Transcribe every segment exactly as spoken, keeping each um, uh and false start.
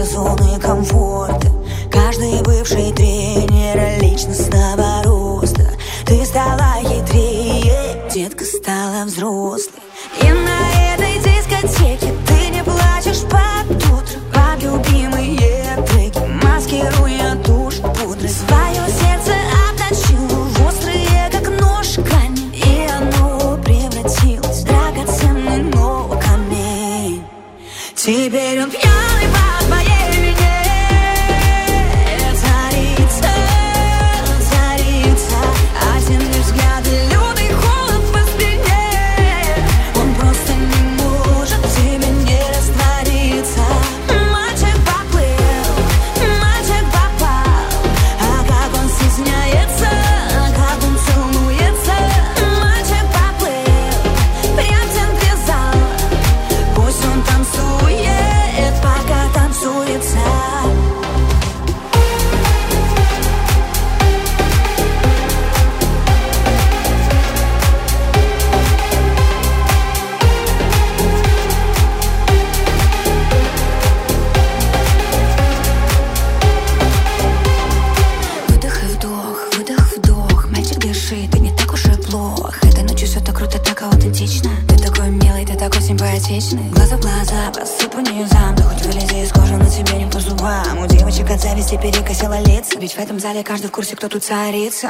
зоны комфорта. Каждый бывший тренер личностного роста. Ты стала хитрее, детка стала взрослой. И на этой дискотеке ты не плачешь под утро, под любимые треки, маскируя тушь пудры. Свое сердце обточил в острые, как нож, камень, и оно превратилось в драгоценный, но камень. Теперь он пьяный по твоей вине. Царица, царица, один лишь взгляд и лютый холод по спине. Он просто не может в тебе не раствориться. Мальчик поплыл, мальчик попал, а как он стесняется, как он целуется. Мальчик поплыл, прям в центре зала. Пусть он танцует, пока танцуется. Выдох и вдох, выдох, вдох. Мальчик, дыши, ты не так уж и плох. Этой ночью все так круто, так аутентично. Ты такой милый, ты такой симпатичный. Глаза в глаза, посыпу низам. Да хоть вылези из кожи, но тебе не по зубам. У девочек от зависти перекосило лица. Ведь в этом зале каждый в курсе, кто тут царица.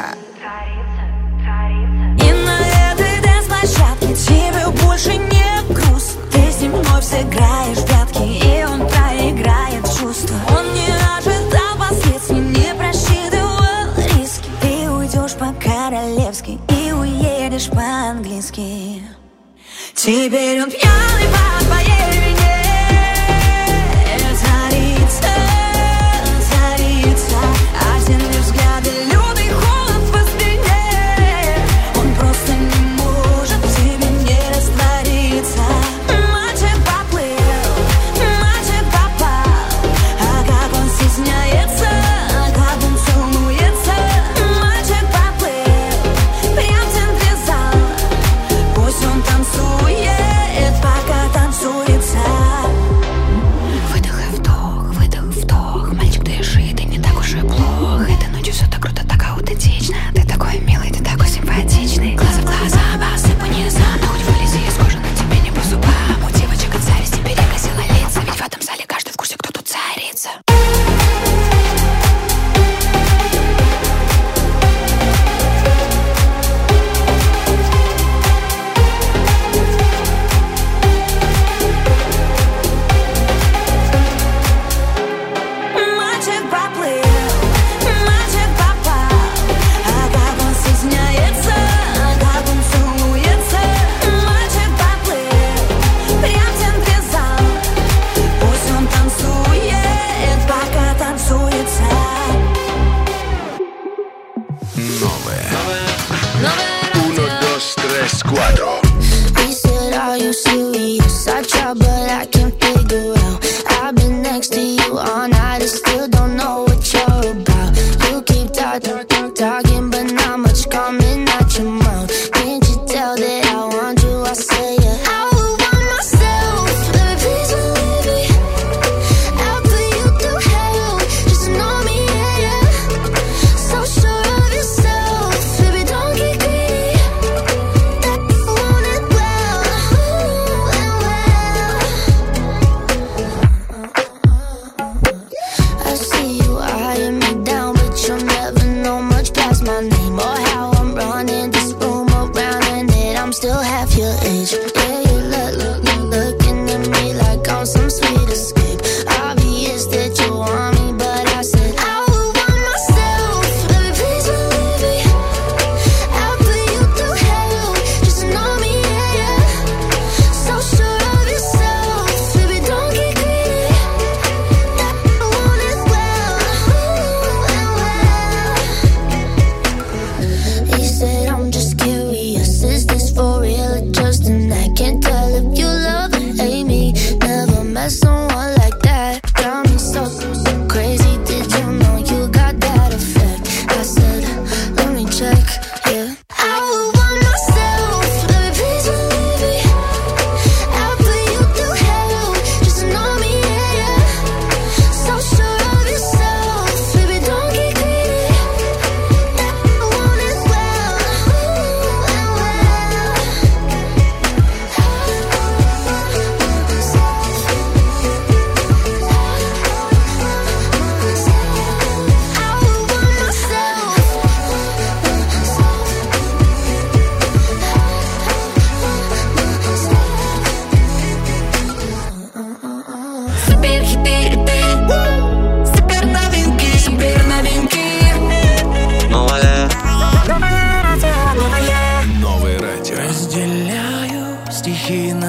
И на этой дэнс-площадке тебе больше не грустно. Ты с ним вновь сыграешь в прятки, и он проиграет чувства. Он не ожидал последствий, не просчитывал риски. Ты уйдешь по-королевски и уедешь по-английски. Теперь он пьяный по твоей вине. Царица, царица, один лишь взгляд и лютый холод по спине. Он просто не может в тебе не раствориться. Мальчик поплыл, мальчик попал, а как он стесняется, как он целуется. Мальчик поплыл, прям в центре зала. Пусть он танцует, пока танцуется. Выдох и вдох, выдох, вдох. Мальчик, дыши, ты не так уж и плох. Этой ночью все так круто, так аутентично. Ты такой милый, ты такой симпатичный. Глаза в глаза, посыпу низам. Да хоть вылези из кожи, но тебе не по зубам. У девочек от зависти перекосило лица. Ведь в этом зале каждый в курсе, кто тут царица. Мальчик поплыл, мальчик попал, а как он стесняется, как он целуется. Мальчик поплыл, прям в центре зала. Пусть он танцует, пока танцуется. Uno, dos, tres, cuatro. He said, are you serious? I try, but I can't figure out. I've been next to you all night and still don't know what you're about. You keep talking, talking, but not much coming out your mouth. Can't you tell that I want you? I say it. I would want myself. Let me please believe me. I'll put you through hell. Just know me, yeah, yeah. So sure of yourself. Baby, don't get greedy. That you want it well, ooh, and well.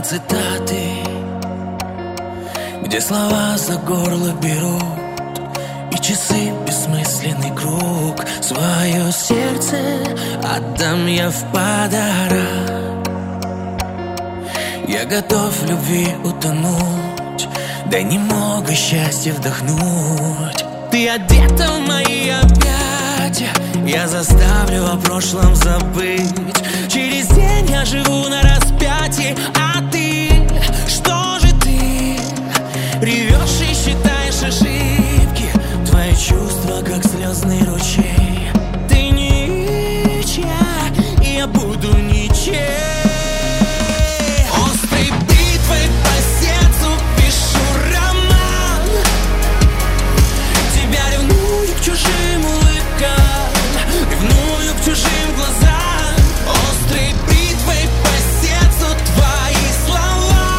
цитаты, где слова за горло берут, и часы бессмысленный круг. Свое сердце отдам я в подарок. Я готов в любви утонуть, дай немного счастья вдохнуть. Ты одета в мои объятия, я заставлю о прошлом забыть. Через день я живу на распятии, а ты, что же ты? Ревешь и считаешь ошибки, твои чувства как слезный ручей. Ты ничья, и я буду ничей. Острой бритвой по сердцу пишу роман. Тебя ревную к чужим улыбкам, ревную к чужим глазам. Острой бритвой по сердцу твои слова,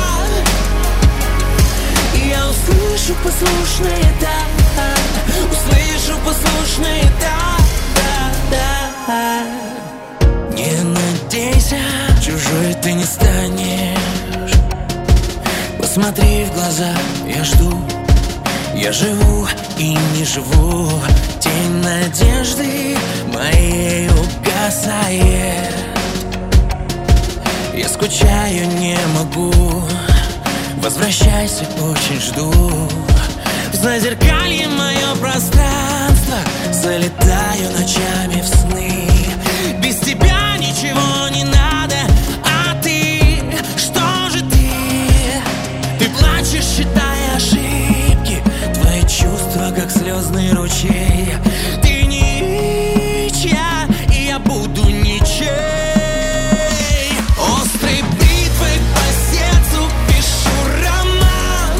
и я услышу послушные «да», услышу послушные «да, да, да». Не надейся, чужой ты не станешь. Посмотри в глаза, я жду, я живу и не живу. Тень надежды моей угасает. Я скучаю, не могу. Возвращайся, очень жду. В зазеркалье мое пространство, залетаю ночами в сны. Без тебя ничего не надо, а ты, что же ты? Ты плачешь, считая ошибки, твои чувства как слезный ручей. Ты ничья, и я буду ничей. Острой бритвой по сердцу пишу роман.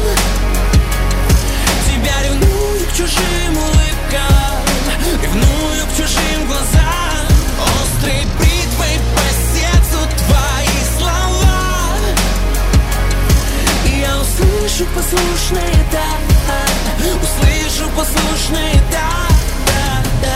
Тебя ревную к чужим улыбкам, ревную к чужим глазам. Острой бритвой по сердцу твои слова, и я услышу послушные «да», услышу послушные «да, да, да».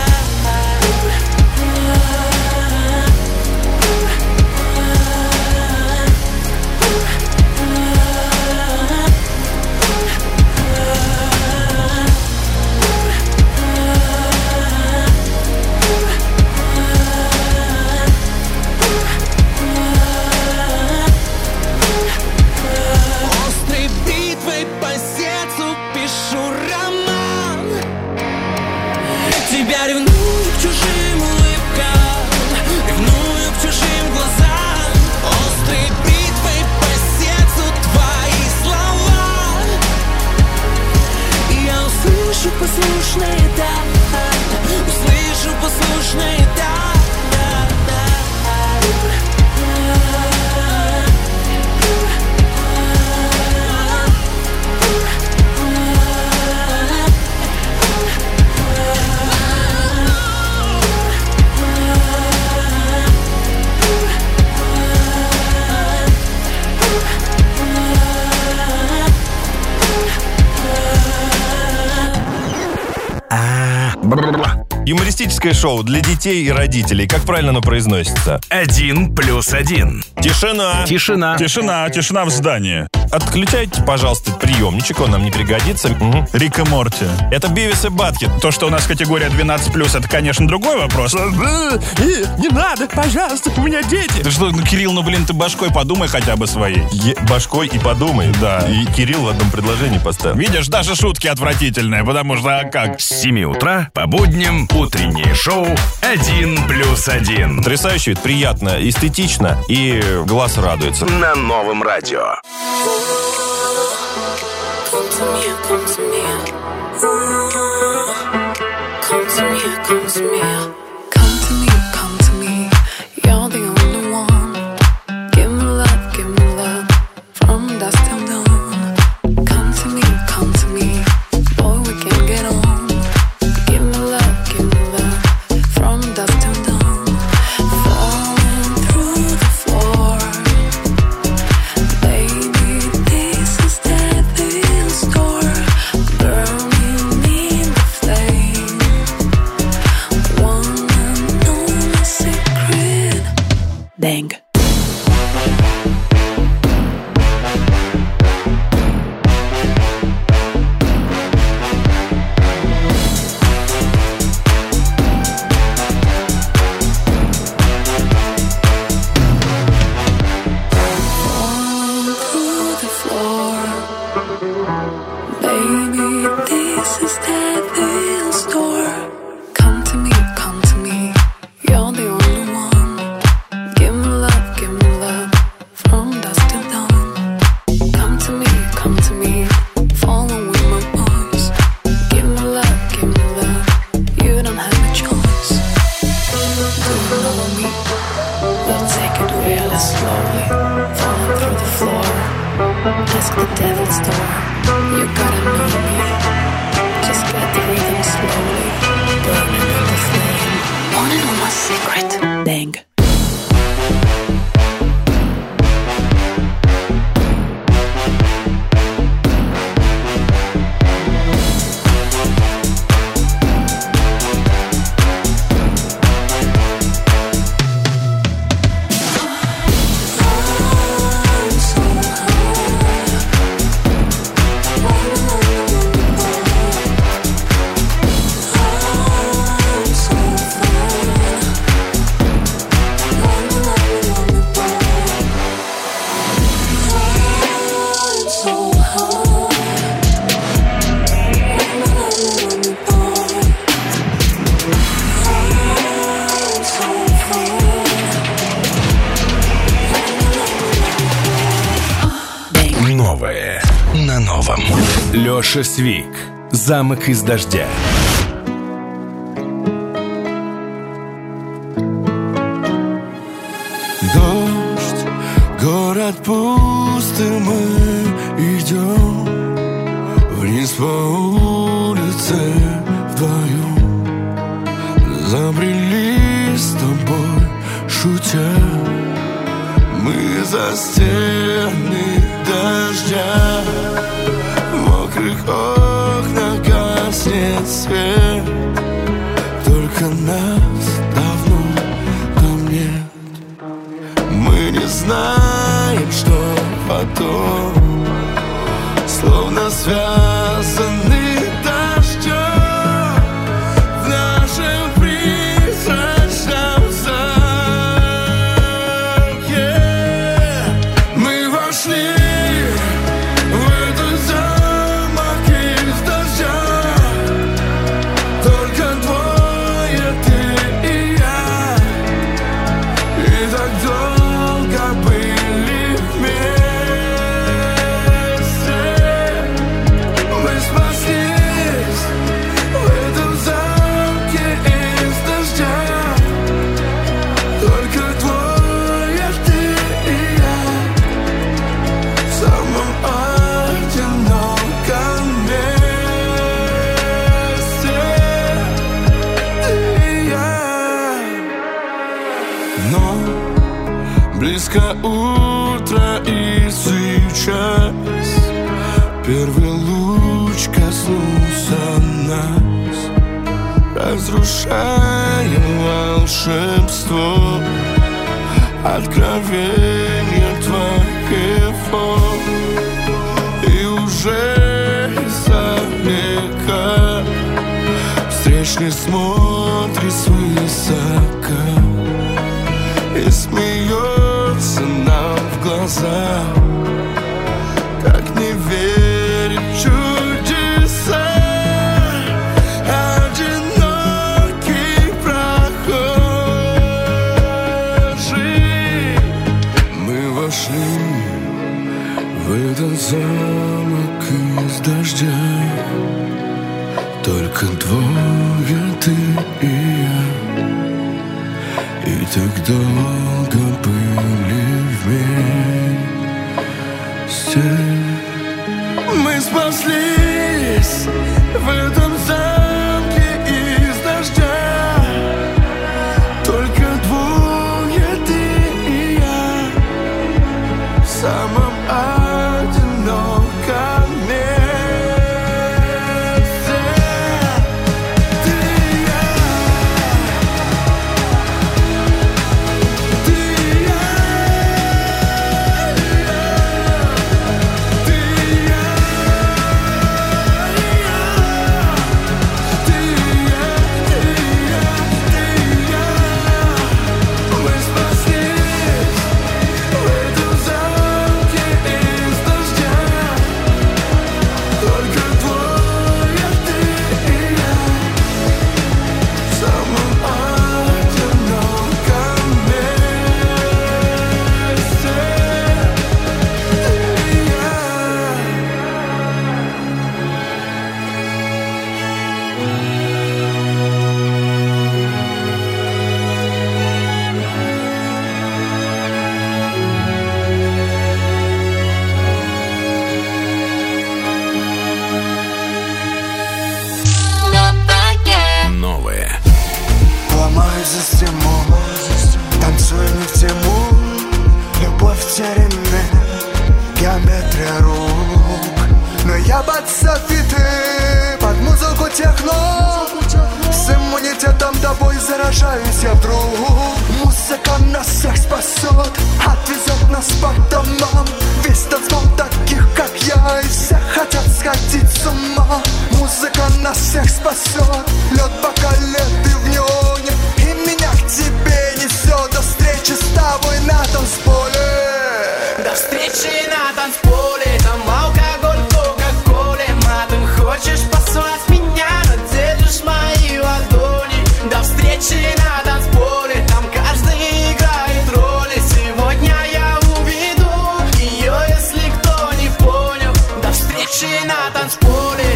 Острой бритвой по сердцу пишу роман. Тебя ревную к чужим улыбкам, ревную к чужим глазам. Острой бритвой по сердцу твои слова, и я услышу послушные «да», услышу послушные «да, да, да». Юмористическое шоу для детей и родителей. Как правильно оно произносится? Один плюс один. Тишина. Тишина. Тишина, тишина в здании. Отключайте, пожалуйста, приемничек, он нам не пригодится. Угу. Рик и Морти. Это Бивис и Батхед. То, что у нас категория двенадцать плюс, это, конечно, другой вопрос. Не надо, пожалуйста, у меня дети. Ты что, ну, Кирилл, ну, блин, ты башкой подумай хотя бы своей. Е- башкой и подумай. Да. И Кирилл в одном предложении поставил. Видишь, даже шутки отвратительные, потому что, а как? С семи утра по будням утреннее шоу «Один плюс один». Потрясающе, это приятно, эстетично и глаз радуется. На Новом радио. Come to me, come to me. Come to me, come to me. Come to me, come to me. You're the only one. Give me love, give me love. From dusk till dawn. Come to me, come to me. Boy, we can get on. Give me love, give me love. From dusk till dawn. Falling through the floor. Baby, this is death in store. Burning in the flame. One Саша Свик. Замок из дождя. Дождь, город пустый, мы идем вниз по улице вдвоем. Забрели с тобой, шутя, мы за стены дождя. В мокрых окнах гаснет свет, только нас давно там нет. Мы не знаем, что потом, словно связаны дождем в нашем призрачном замке. Мы вошли в этот замок из дождя, только двое, ты и я, и так долго были вместе. Мы спаслись в этом замке из дождя, только двое, ты и я, в самом одиноком месте, ты и я. Но близко утро, и сейчас первый луч коснулся нас, разрушая волшебство, откровение твоего. И уже издалека встречный смотрит свысока и смеется нам в глаза. Как не верить в чудеса, одинокий прохожий. Мы вошли в этот замок из дождя, только двое, ты и я, и так долго были вместе. Мы спаслись в этом замке из дождя, только двое, ты и я, в самом одиноком месте, ты и я, ты и я, ты и я. Геометрия рук, но я под софиты, под музыку техно, с иммунитетом тобой заражаюсь я вдруг. Музыка нас всех спасет, отвезет нас по домам. Весь танцпол таких, как я, и все хотят сходить с ума. Музыка нас всех спасет, лед бокале, ты в неоне, и меня к тебе несет. До встречи с тобой на танцполе. До встречи на танцполе, там алкоголь в кока-коле. Матом хочешь послать меня, но держишь мои ладони. До встречи на танцполе, там каждый играет роли. Сегодня я уведу ее, если кто не понял. До встречи на танцполе.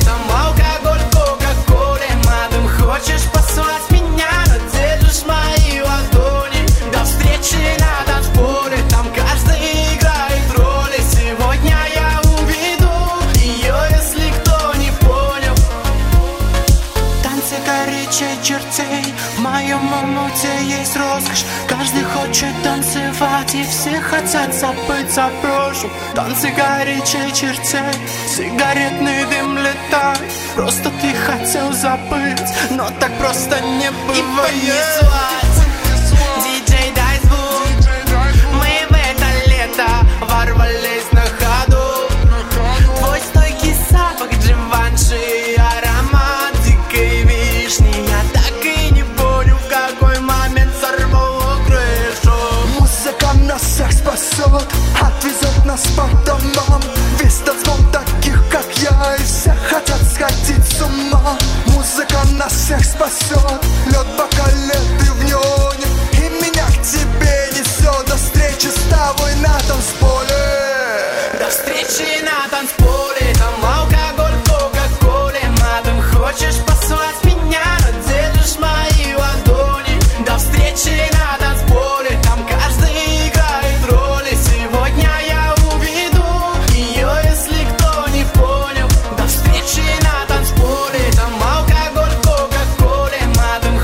горячей чертей. В моем омуте есть роскошь. Каждый хочет танцевать, и все хотят забыть за прошлым. Танцы горячей чертей, сигаретный дым летает. Просто ты хотел забыть, но так просто не бывает. И понеслась. Диджей, дай звук. Мы в это лето ворвались на ходу. Твой стойкий запах Дживанши, аромат дикой вишни. Я так и не понял, в какой момент сорвало крышу. Музыка нас всех спасет, отвезет нас по домам. Весь танцпол таких, как я, и все хотят сходить с ума. Музыка нас всех спасет, лед в бокале, ты в неоне, и меня к тебе несет. До встречи с тобой на танцполе. До встречи на танцполе. Там алкоголь в кока-коле. Матом хочешь послать меня, но держишь мои ладони. До встречи на танцполе. Там каждый играет роли. Сегодня я уведу ее, если кто не понял. До встречи на танцполе. Там алкоголь в кока-коле. Матом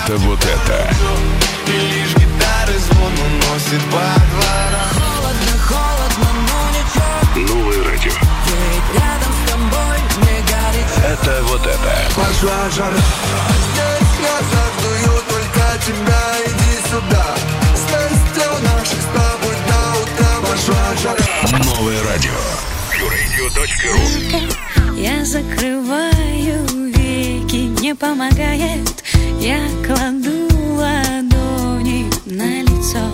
Это вот это. И лишь гитары звон уносит по дворам. Холодно, холодно, но ничего. Новое радио. Ведь рядом с тобой мне горит. Это вот это. Пошла жара. Здесь глаза дую только тебя, иди сюда. Страсти у наших с тобой до утра. Пошла жара. Новое радио. радио точка ру. Я закрываю веки, не помогает. Я кладу ладони на лицо.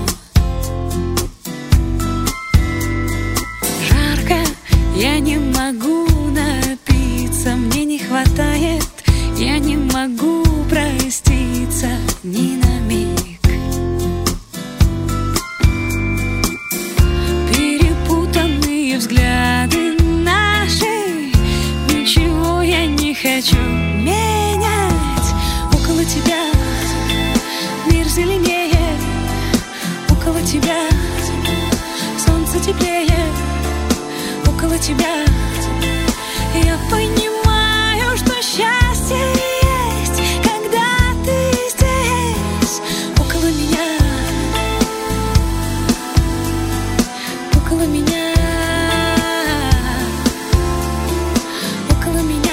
Жарко, я не могу напиться, мне не хватает. Я не могу проститься ни на миг. Перепутанные взгляды наши, ничего я не хочу менять. Около тебя мир зеленее, около тебя солнце теплее, около тебя я понимаю, что счастье есть, когда ты здесь, около меня, около меня, около меня.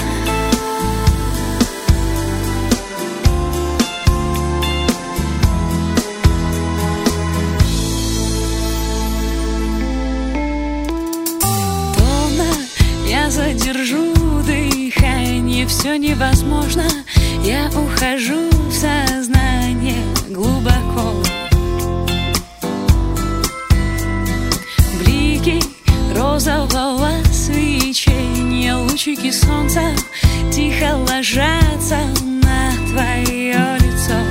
Я задержу дыхание, все невозможно. Я ухожу в сознание глубоко. Блики розового свечения, лучики солнца тихо ложатся на твое лицо.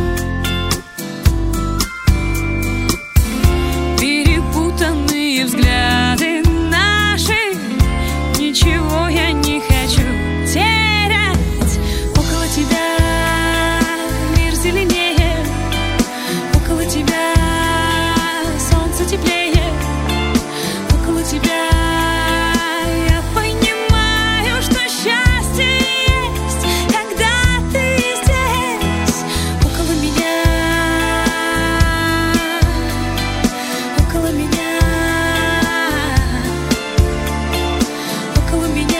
Перепутанные взгляды наши, ничего я не хочу терять. Около тебя мир зеленее, около тебя солнце теплее, около тебя я понимаю, что счастье есть, когда ты здесь, около меня, около меня. Около меня.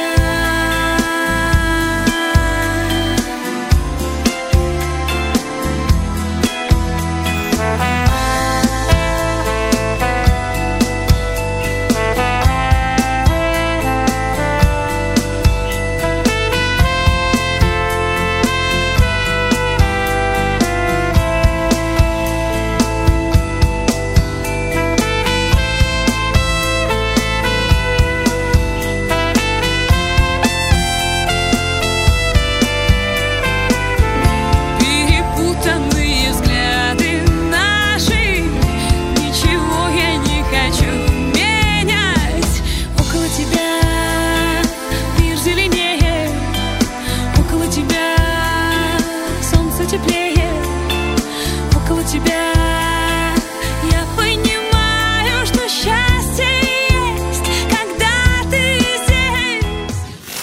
Перепутанные взгляды наши, ничего я не хочу менять. Около тебя мир зеленее, около тебя солнце теплее, около тебя я понимаю, что счастье есть, когда ты здесь.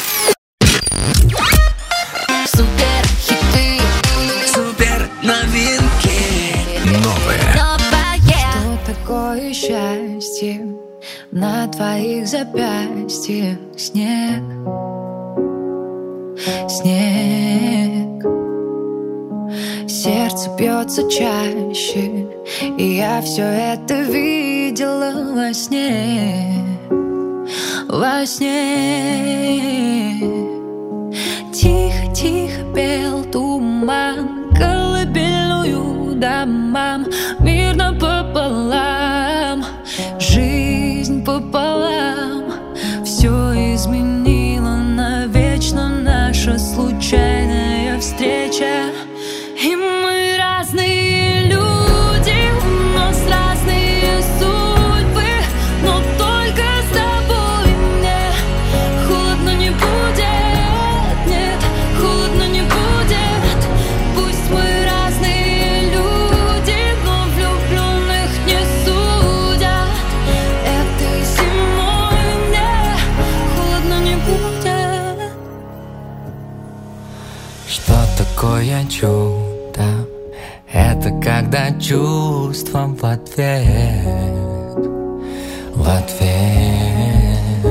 Супер хиты, Супер новинки. Новое. новое. Что такое счастье? На твоих запястьях снег, снег. Сердце бьется чаще, и я все это видела во сне, во сне. Тихо-тихо пел туман колыбельную домам, мирно пополам, жизнь пополам. Все изменило навечно наша случайная встреча. И мы разные люди, у нас разные судьбы, но только с тобой мне холодно не будет, нет, холодно не будет. Пусть мы разные люди, но в чувствам в ответ, в ответ.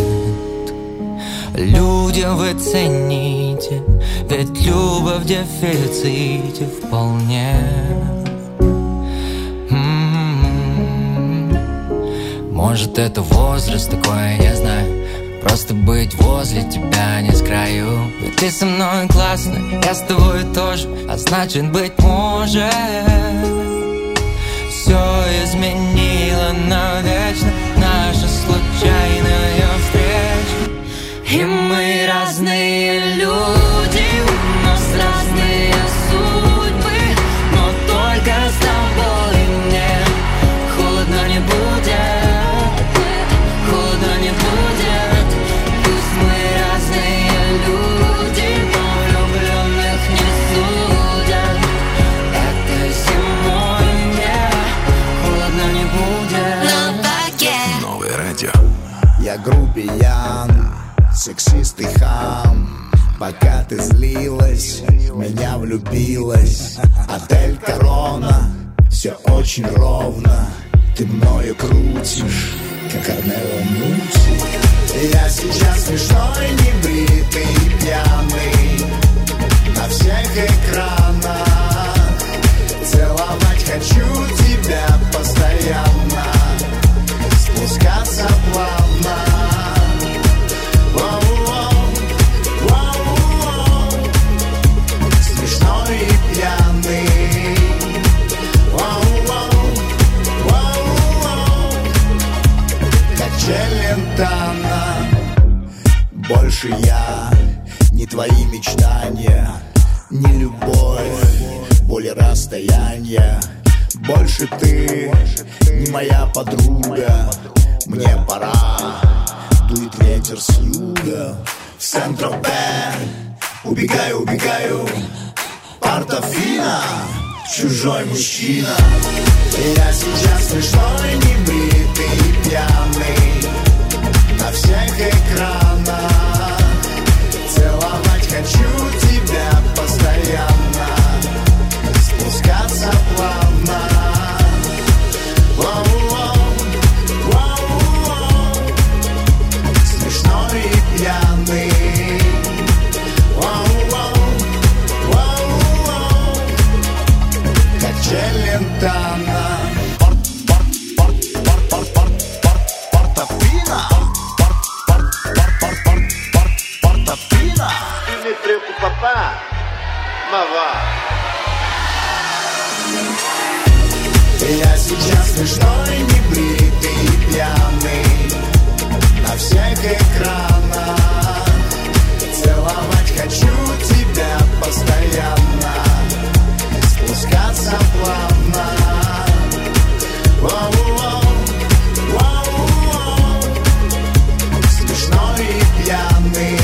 Люди, вы цените, ведь любовь в дефиците вполне. М-м-м. Может, это возраст такой, я знаю. Просто быть возле тебя не с краю. Ведь ты со мной классно, я с тобой тоже. А значит, быть может, все изменило навечно наша случайная встреча. И мы разные люди, у нас разные судьбы, но только с тобой мне холодно не будет, холодно не будет. Пусть мы разные люди, но влюбленных не судят. Этой зимой мне холодно не будет. Новое радио. Я грубиян, сексист и хам. Пока ты злилась, в меня влюбилась. Отель Корона, все очень ровно. Ты мною крутишь, как Арнелла Муси. Я сейчас смешной, небритый и пьяный на всех экранах. Целовать хочу тебя постоянно, спускаться плавно. Смешной и пьяный. Как Челентано. Больше я не твои мечтания, не любовь, боль и расстояние. Больше ты не моя подруга. Мне пора, дует ветер с юга. В Сент-Тропе убегаю, убегаю. Портофино, чужой мужчина. Я сейчас смешной, небритый и пьяный на всех экранах. Целовать хочу тебя постоянно, спускаться плавно. Смешной и пьяный. Как Челентано. Портофино. Портофино. Ne preocupa pas, ma va. Я сейчас смешной, небритый и пьяный на всех экранах. Целовать хочу тебя постоянно, спускаться плавно. Смешной и пьяный.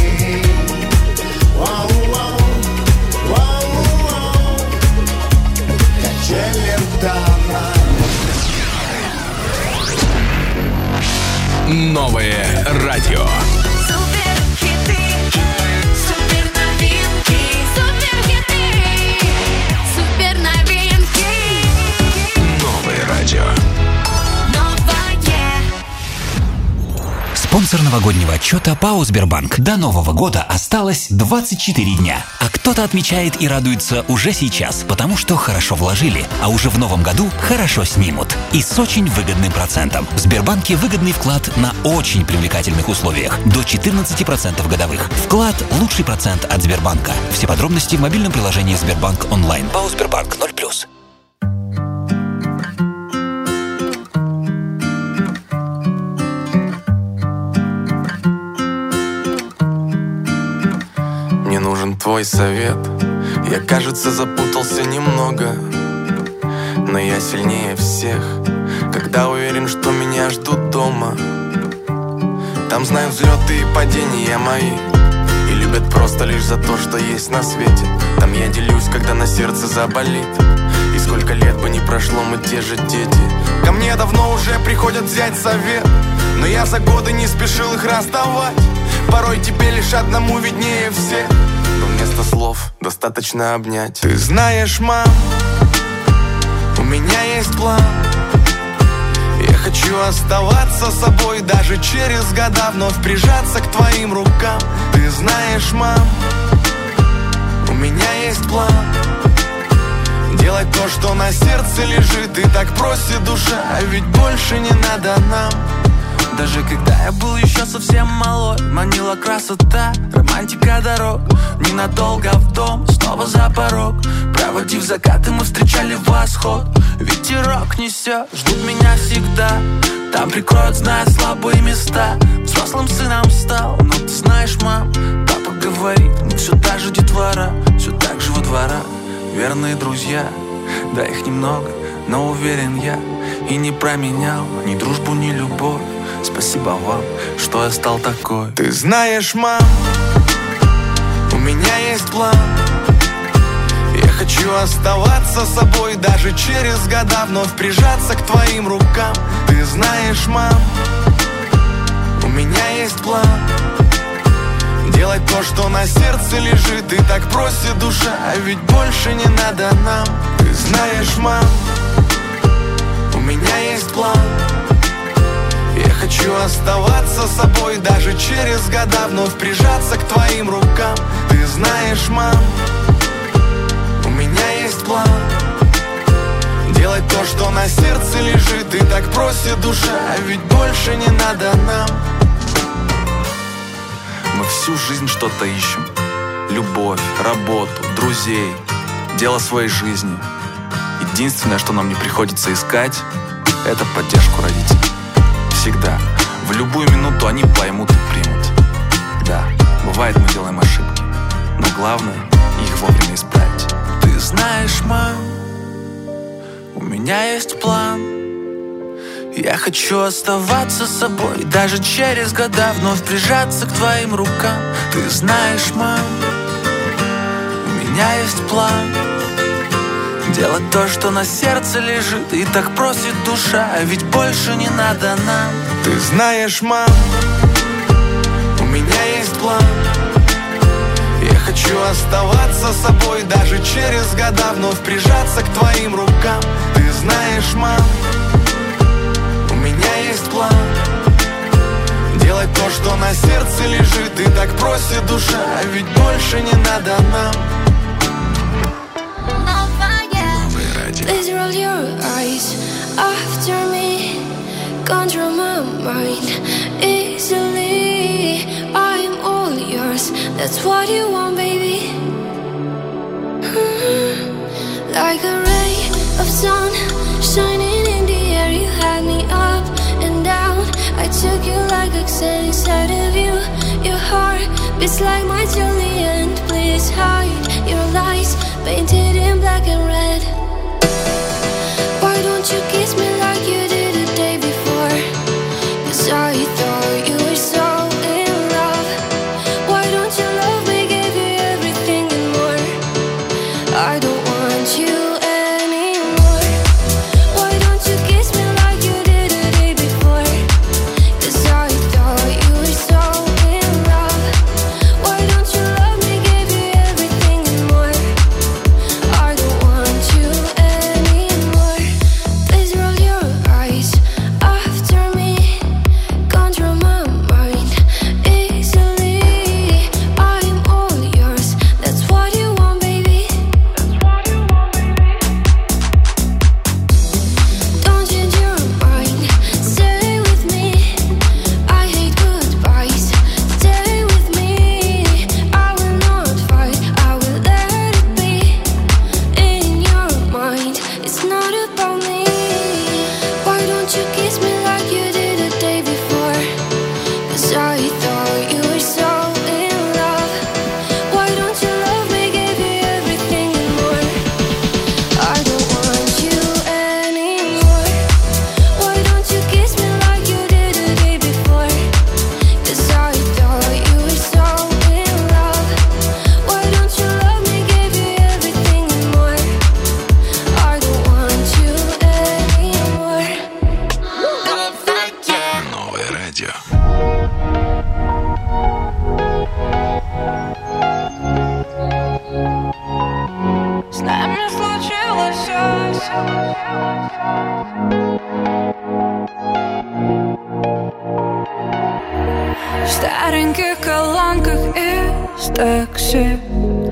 Как Челентано. Новое радио. Суперхиты, суперновинки, суперхиты, суперновинки. Новое радио. Новое. Спонсор новогоднего отчета ПАО «Сбербанк». До Нового года осталось двадцать четыре дня. А кто-то отмечает и радуется уже сейчас, потому что хорошо вложили, а уже в новом году хорошо снимут. И с очень выгодным процентом. В Сбербанке выгодный вклад на очень привлекательных условиях. До четырнадцать процентов годовых. Вклад – лучший процент от Сбербанка. Все подробности в мобильном приложении «Сбербанк онлайн». ПАО «Сбербанк» ноль плюс. Мне нужен твой совет. Я, кажется, запутался немного, но я сильнее всех, когда уверен, что меня ждут дома. Там знают взлеты и падения мои, и любят просто лишь за то, что есть на свете. Там я делюсь, когда на сердце заболит, и сколько лет бы ни прошло, мы те же дети. Ко мне давно уже приходят взять совет, но я за годы не спешил их раздавать. Порой тебе лишь одному виднее всех, но вместо слов достаточно обнять. Ты знаешь, мам, у меня есть план. Я хочу оставаться собой даже через года, вновь прижаться к твоим рукам. Ты знаешь, мам, у меня есть план. Делать то, что на сердце лежит, и так просит душа, а ведь больше не надо нам. Даже когда я был еще совсем малой, манила красота, романтика дорог. Ненадолго в дом, снова за порог. Проводив закаты, мы встречали восход. Ветерок несет, ждут меня всегда. Там прикроют, зная слабые места. Взрослым сыном стал, но ты знаешь, мам, папа говорит, мы все та же детвора, все так же во дворах. Верные друзья, да их немного, но уверен я, и не променял ни дружбу, ни любовь. Спасибо вам, что я стал такой. Ты знаешь, мам, у меня есть план. Я хочу оставаться собой даже через года, вновь прижаться к твоим рукам. Ты знаешь, мам, у меня есть план. Делать то, что на сердце лежит, и так просит душа, а ведь больше не надо нам. Ты знаешь, мам, у меня есть план. Я хочу оставаться собой даже через года, вновь прижаться к твоим рукам. Ты знаешь, мам, у меня есть план. Делать то, что на сердце лежит, и так просит душа, а ведь больше не надо нам. Мы всю жизнь что-то ищем. Любовь, работу, друзей, дело своей жизни. Единственное, что нам не приходится искать, это поддержку родителей. Всегда, в любую минуту они поймут и примут. Да, бывает, мы делаем ошибки, но главное их вовремя исправить. Ты знаешь, мам, у меня есть план. Я хочу оставаться собой даже через года, вновь прижаться к твоим рукам. Ты знаешь, мам, у меня есть план. Делать то, что на сердце лежит, и так просит душа, а ведь больше не надо нам. Ты знаешь, мам, у меня есть план. Я хочу оставаться собой даже через года, вновь прижаться к твоим рукам. Ты знаешь, мам, у меня есть план. Делать то, что на сердце лежит, и так просит душа, а ведь больше не надо нам. Please roll your eyes after me. Control my mind easily. I'm all yours. That's what you want, baby. Mm-hmm. Like a ray of sun shining in the air, you had me up and down. I took you like oxygen inside of you. Your heart beats like my Julian. Please hide your lies, painted in black and red. Why don't you kiss me like you did the day before? 'Cause I thought you were so in love. Why don't you love me, give you everything and more? I don't want you anymore. Why don't you kiss me like you did the day before? 'Cause I thought you were so in love. Why don't you love me, give you everything and more? I don't want громких колонках из такси.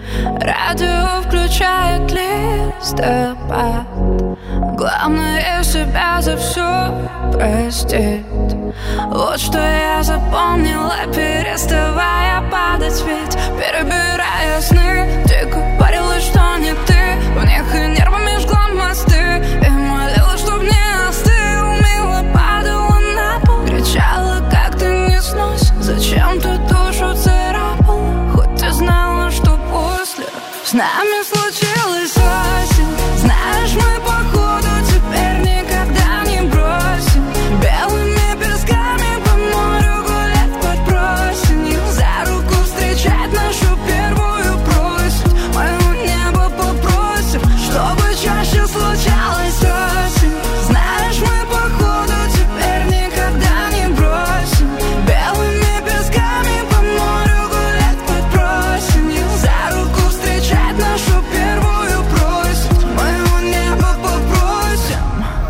Радио включает листопад. Главное себя за все простить. Вот что я запомнила, переставая падать. Ведь перебирая сны, ты говорила, что не ты. В них и нервами жгла мосты. И молила, чтоб не остыл. Мило падала на пол. Кричала, как ты не снось. Зачем ты душу царапала? Хоть ты знала, что после с нами случилась осень. Знаешь, мы походу теперь никогда не бросим. Белыми песками по морю гулять под просенью. За руку встречать нашу первую просить. Моего неба попросим, чтобы чаще случалась осень. Знаешь, мы походу теперь никогда не бросим. Белыми песками по морю гулять под просенью. За руку встречать нашу первую просить. Моего неба попросим.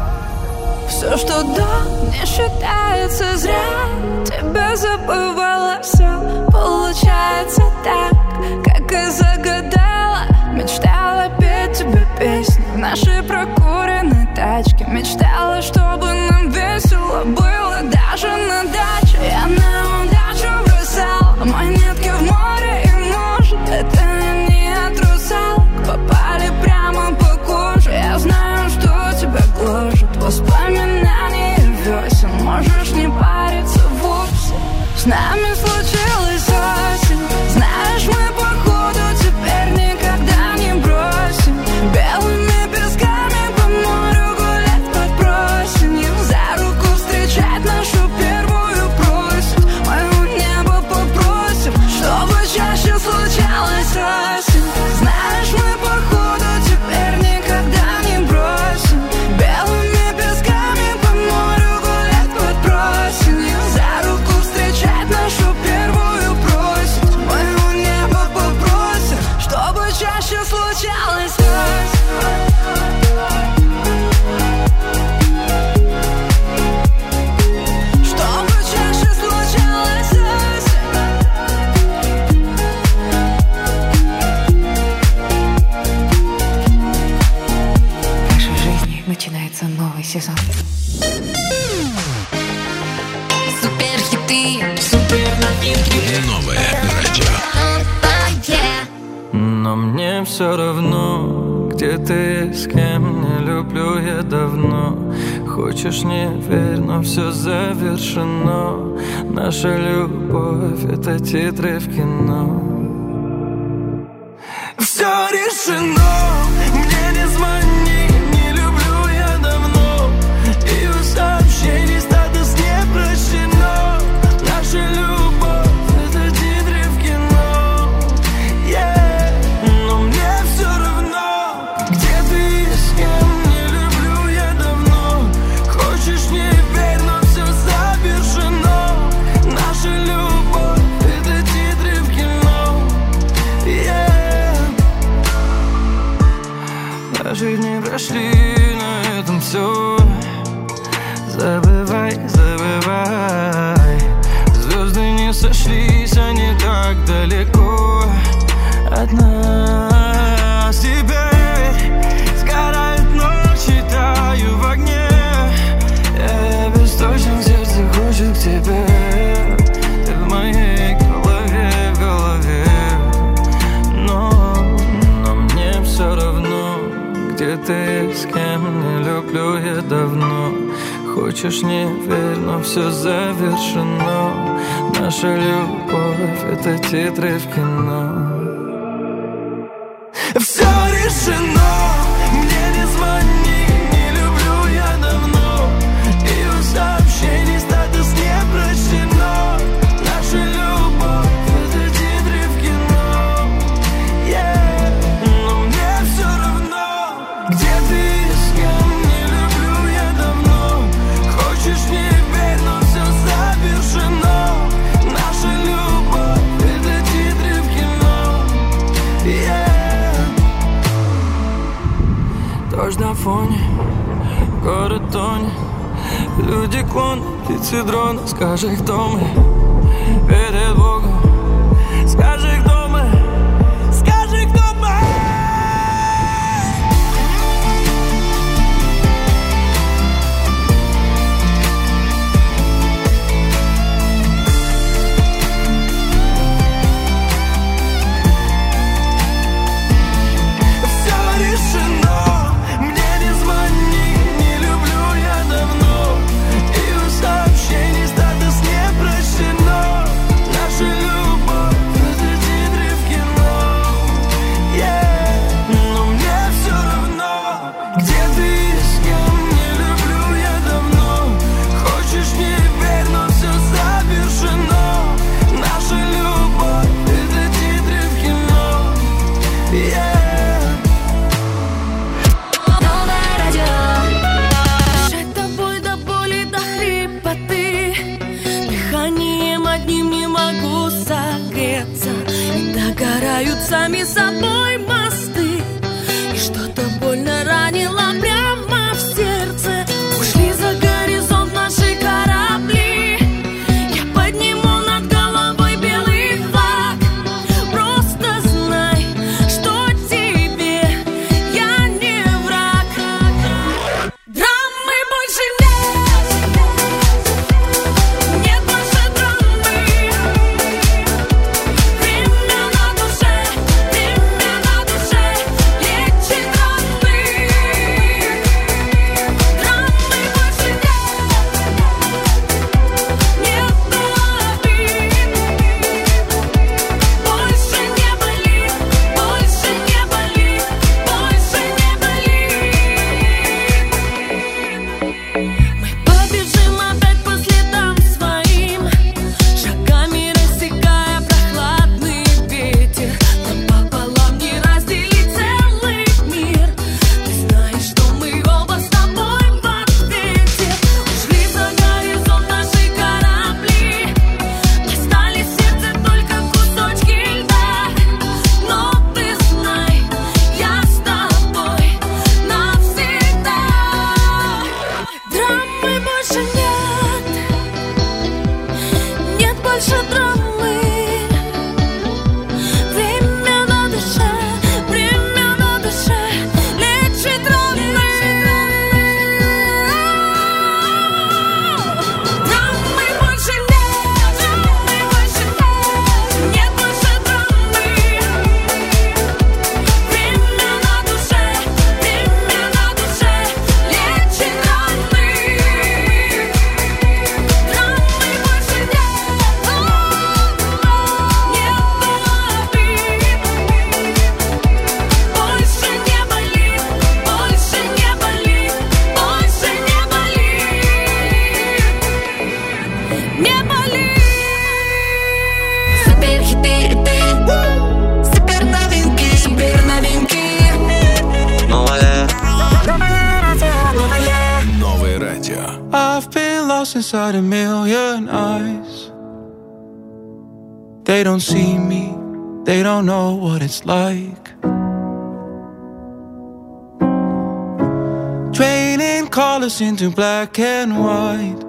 Все, что до, не считается зря. Тебя забывала, все получается так, как и загадала. Мечтала петь тебе песни в нашей прокуренной тачке. Мечтала, чтобы нам весело было даже на даче. Я на удачу бросала монетки в море. И может, это не от русалок попали прямо по коже. Я знаю, что тебя гложет воспоминания весен. Можешь не париться вовсе. С нами случилась осень. Знаешь, мы походу теперь никогда не бросим. Белыми песками по морю гулять под просенью. За руку встречать нашу первую просить. Моего неба попросим, чтобы чаще случалась осень. Знаешь, мы походу теперь никогда не бросим. Белыми песками по морю гулять под просенью. За руку встречать нашу первую просить. Моего неба попросим, чтобы чаще случалась осень. Чтобы чаще случалась осень. В нашей жизни начинается новый сезон. Суперхиты, суперновинки. Новое радио. Но мне все равно, где ты, с кем, не люблю я давно. Хочешь, не верь, но все завершено. Наша любовь — это титры в кино. Все решено, мне не звони, не люблю я давно. И у сообщений статус не прощено. Наша любовь — это титры в кино. Yeah. Но мне все равно, где ты и с кем, не люблю я давно. Хочешь, не верь, но все завершено. Наша любовь — это титры в кино. Yeah. Наши дни прошли, на этом все. Забывай, забывай. Звезды не сошлись, они так далеко от нас. Теперь сгорают ночи, таю в огне. Я бесточен, сердце хочет к тебе. Ты в моей голове, в голове. Но, но мне все равно, где ты, с кем, не люблю я давно. Хочешь, не верь, но все завершено. Наша любовь — это титры в кино. Все решено, мне не звони, не люблю я давно. И у сообщений статус не прощено. Наша любовь — это титры в кино. Yeah. Но мне все равно, где ты и с кем, не люблю я давно. Хочешь, не верь, но все завершено. Наша любовь — это титры в кино. Yeah. Дождь на фоне, город тонет. Люди клон, птицы дрона. Скажи, кто мы перед Богом. Скажи, кто мы, скажи, кто мы. Сами собой мосты, и что-то больно ранило прямо в сердце. Ушли за горизонт наши корабли. Я подниму над головой белый флаг. Просто знай, что тебе я не враг. Драмы больше нет, нет больше драмы. Время на душе. Inside a million eyes. They don't see me, they don't know what it's like. Draining colors into black and white.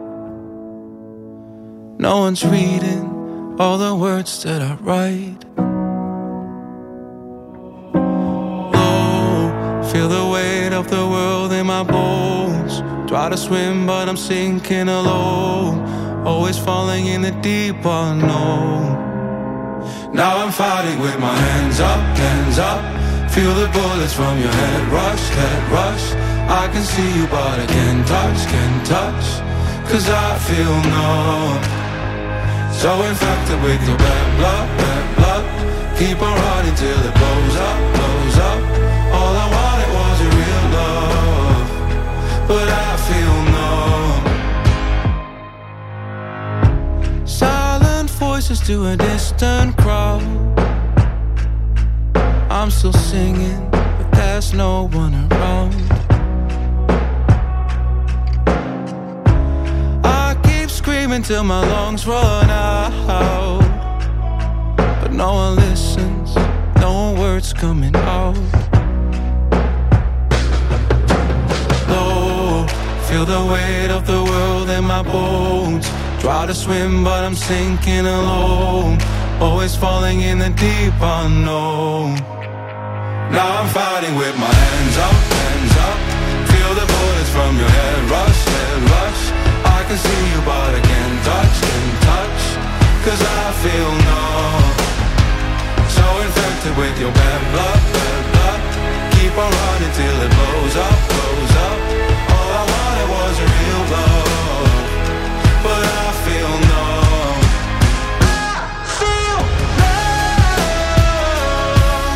No one's reading all the words that I write. Oh, feel the weight of the world in my bones. Try to swim but I'm sinking alone. Always falling in the deep unknown. Now I'm fighting with my hands up, hands up. Feel the bullets from your head rush, head rush. I can see you but I can't touch, can't touch. Cause I feel numb. So infected with your bad blood, bad blood. Keep on running till it blows up, blows up. All I wanted was your real love, but I feel numb. Silent voices to a distant crowd. I'm still singing, but there's no one around. I keep screaming till my lungs run out, but no one listens, no words coming out. Low, feel the weight of the world in my bones. Try to swim but I'm sinking alone. always falling in the deep unknown. Now I'm fighting with my hands up, hands up. Feel the bullets from your head rush, head rush. I can see you but I can't touch, can't touch. Cause I feel numb. So infected with your bad blood, bad blood. Keep on running till it blows up, blows up. All I wanted was a real love, but I feel numb. I feel numb,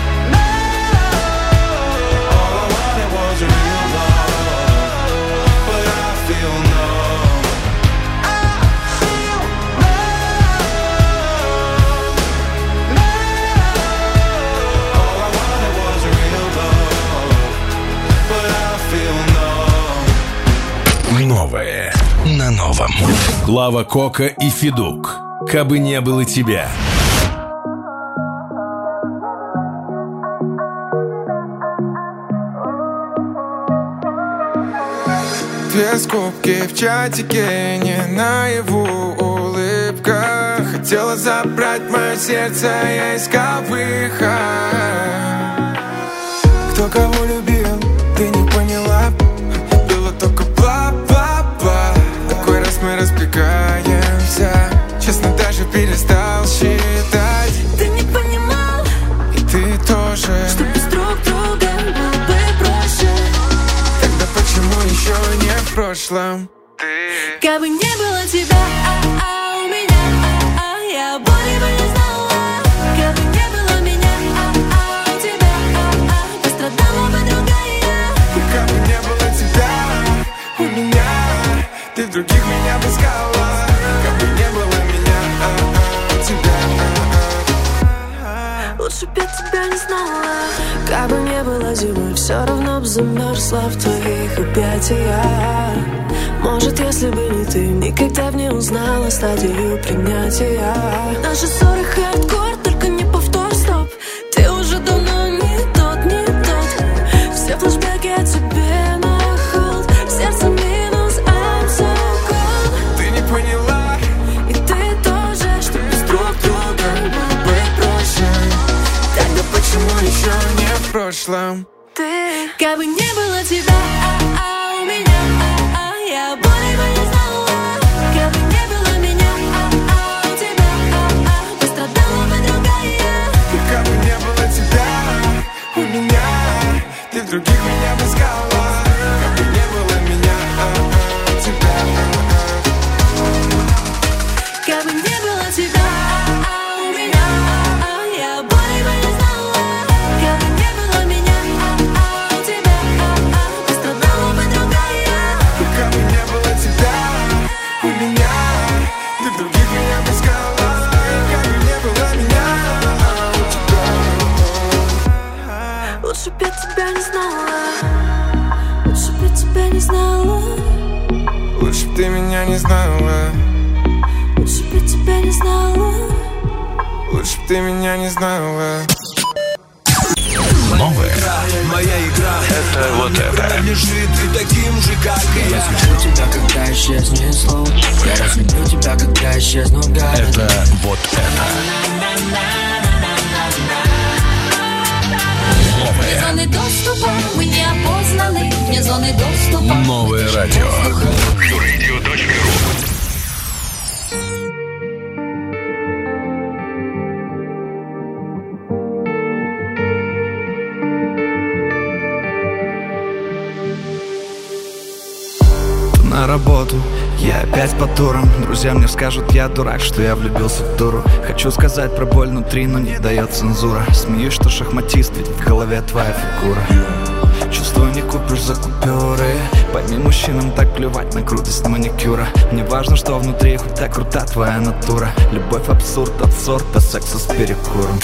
numb. All I wanted was a real love, but I feel numb. I feel numb, numb. All I wanted was a real love, but I feel numb. Новое на новом. Клава Кока и Федук. Кабы не было тебя. Две скобки в чатике, не наяву улыбка. Хотела забрать мое сердце, я искал выход. Кто кого любил, ты не поняла. Было только бла-бла-бла. Такой раз мы разбегаемся. Честно, даже перестал считать. Ты не понимал, и ты тоже, что без друг друга было бы проще. Тогда почему еще не в прошлом? Как бы не было тебя, а-а, у меня, а-а, я боли бы не знала. Как бы не было меня, а-а, у тебя, а-а, пострадала бы другая. Как бы не было тебя, у меня, ты в других меня бы искала. Как бы не было меня, а-а, у тебя, а-а. Лучше б я тебя не знала. Как бы не было зимы, все равно б замерзла в твоих объятиях. Может, если бы не ты, никогда б не узнала стадию принятия. Наши ссоры хардкор, только не повтор, стоп. Ты уже давно не тот, не тот. Все флешбеки о тебе на холд. Сердце минус, I'm so cold. Ты не поняла, и ты тоже, что без друг друга было бы проще. Тогда почему еще не в прошлом? Ты, как бы не было тебя, а-а, у меня, а-а, я боли бы не знала. Как бы не было меня, а-а, у тебя, а-а, пострадала бы другая. Как бы не было тебя, у меня, ты в других меня бы искала. Как бы не было меня, а-а, у тебя, а-а. Как бы не было тебя, а-а, у меня, а-а, я боли бы не знала. Как бы не было меня, а-а, у тебя, а-а, пострадала бы другая. Как бы не было тебя, у меня, ты в других меня бы искала. Как бы не было меня, а-а, у тебя. Лучше б я тебя не знала. Лучше б я тебя не знала. Лучше б ты меня не знала. Лучше б я тебя не знала. Лучше б ты меня не знала. Новое. Моя игра, это вот это. Лежит ты таким же, как и я. Я разлюблю тебя, когда исчезнет слов. Я разлюблю тебя, когда исчезнут города. Это вот это. Вне зоны доступа мы не опознаны. Вне зоны доступа. Новое радио. радио точка ру. На работу, я опять по турам. Друзья мне скажут, я дурак, что я влюбился в дуру. Хочу сказать про боль внутри, но не дает цензура. Смеюсь, что шахматист, ведь в голове твоя фигура. Чувствую, не купишь за купюры. Пойми, мужчинам так плевать на крутость маникюра. Мне важно, что внутри, хоть так крута твоя натура. Любовь абсурд от сорта секса с перекуром.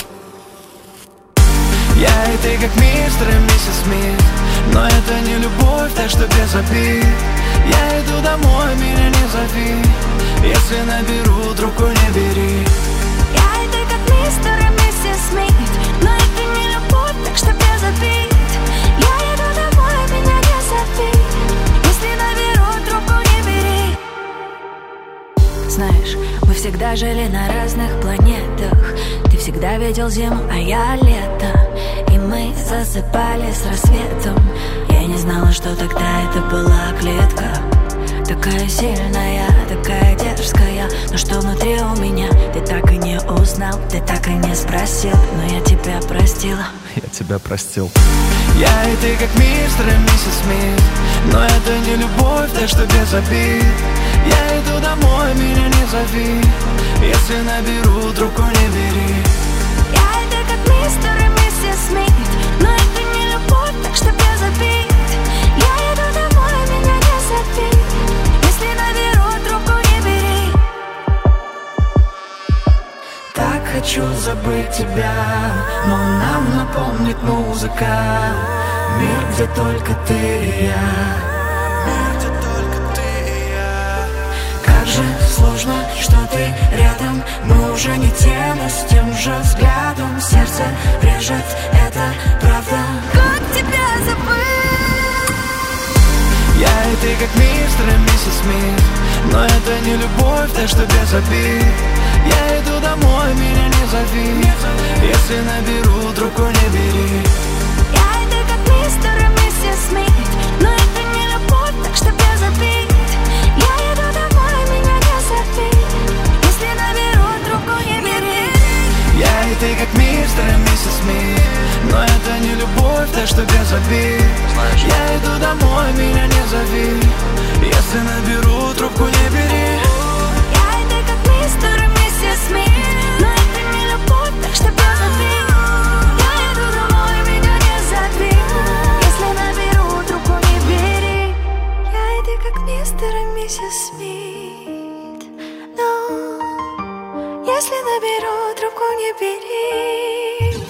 Я и ты как мистер и миссис Смит, но это не любовь, так что без обид. Я иду домой, меня не зови. Если наберу, трубку не бери. Я и ты как мистер и миссис Смит, но это не любовь, так что без обид. Я иду домой, меня не зови. Если наберу, трубку не бери. Знаешь, мы всегда жили на разных планетах. Ты всегда видел зиму, а я лето. И мы засыпали с рассветом. Я не знала, что тогда это была клетка. Такая сильная, такая дерзкая. Но что внутри у меня, ты так и не узнал, ты так и не спросил. Но я тебя простила. Я тебя простил. Я и ты как мистер и миссис Смит. Но это не любовь, так что без обид. Я иду домой, меня не зови. Если наберу, трубку не бери. Я и ты как мистер и миссис Смит. Но это не любовь, так что без обид. Я иду домой, меня не зови. Если наберу, трубку не бери. Так хочу забыть тебя, но нам напомнит музыка. Мир, где только ты и я. Мир, где только ты и я. Как же сложно, что ты рядом. Мы уже не те, но с тем же взглядом. Сердце режет, это правда. Как тебя забыть? Я и ты как мистер и миссис Смит. Но это не любовь, так что без обид. Я иду домой, меня не зови. Если наберу, трубку не бери. Я и ты как мистер и миссис Смит. Но это не любовь, так что без обид. Я иду домой, меня не зови. Если наберу, трубку не бери. Я и ты как мистер и миссис Смит. Но это не любовь, так что без обид. Я иду домой, меня не зови. Если наберу, трубку не бери. Я и ты как мистер и миссис Смит. Но это не любовь, так что без обид. Я иду домой, меня не зови. Если наберу, трубку не бери. Я и ты как мистер и миссис Смит. Но если наберу, трубку не бери.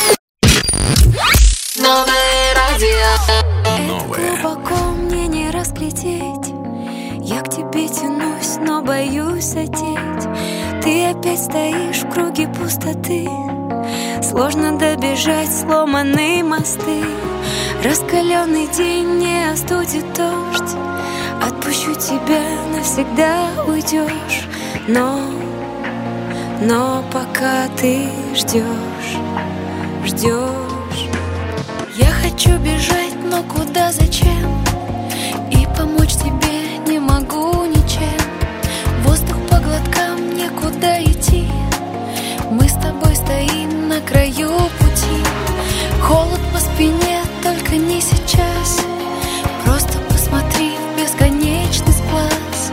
Новое радио. Новое. Глубоко мне не разглядеть. Я к тебе тянусь, но боюсь задеть. Ты опять стоишь в круге пустоты. Сложно добежать, сломанные мосты. Раскаленный день не остудит дождь. Отпущу тебя, навсегда уйдешь. Но, но пока ты ждешь, ждешь. Я хочу бежать, но куда, зачем? И помочь тебе не могу ничем. Воздух по глоткам, некуда идти. Мы с тобой стоим на краю пути. Холод по спине, только не сейчас. Просто посмотри в бесконечность глаз.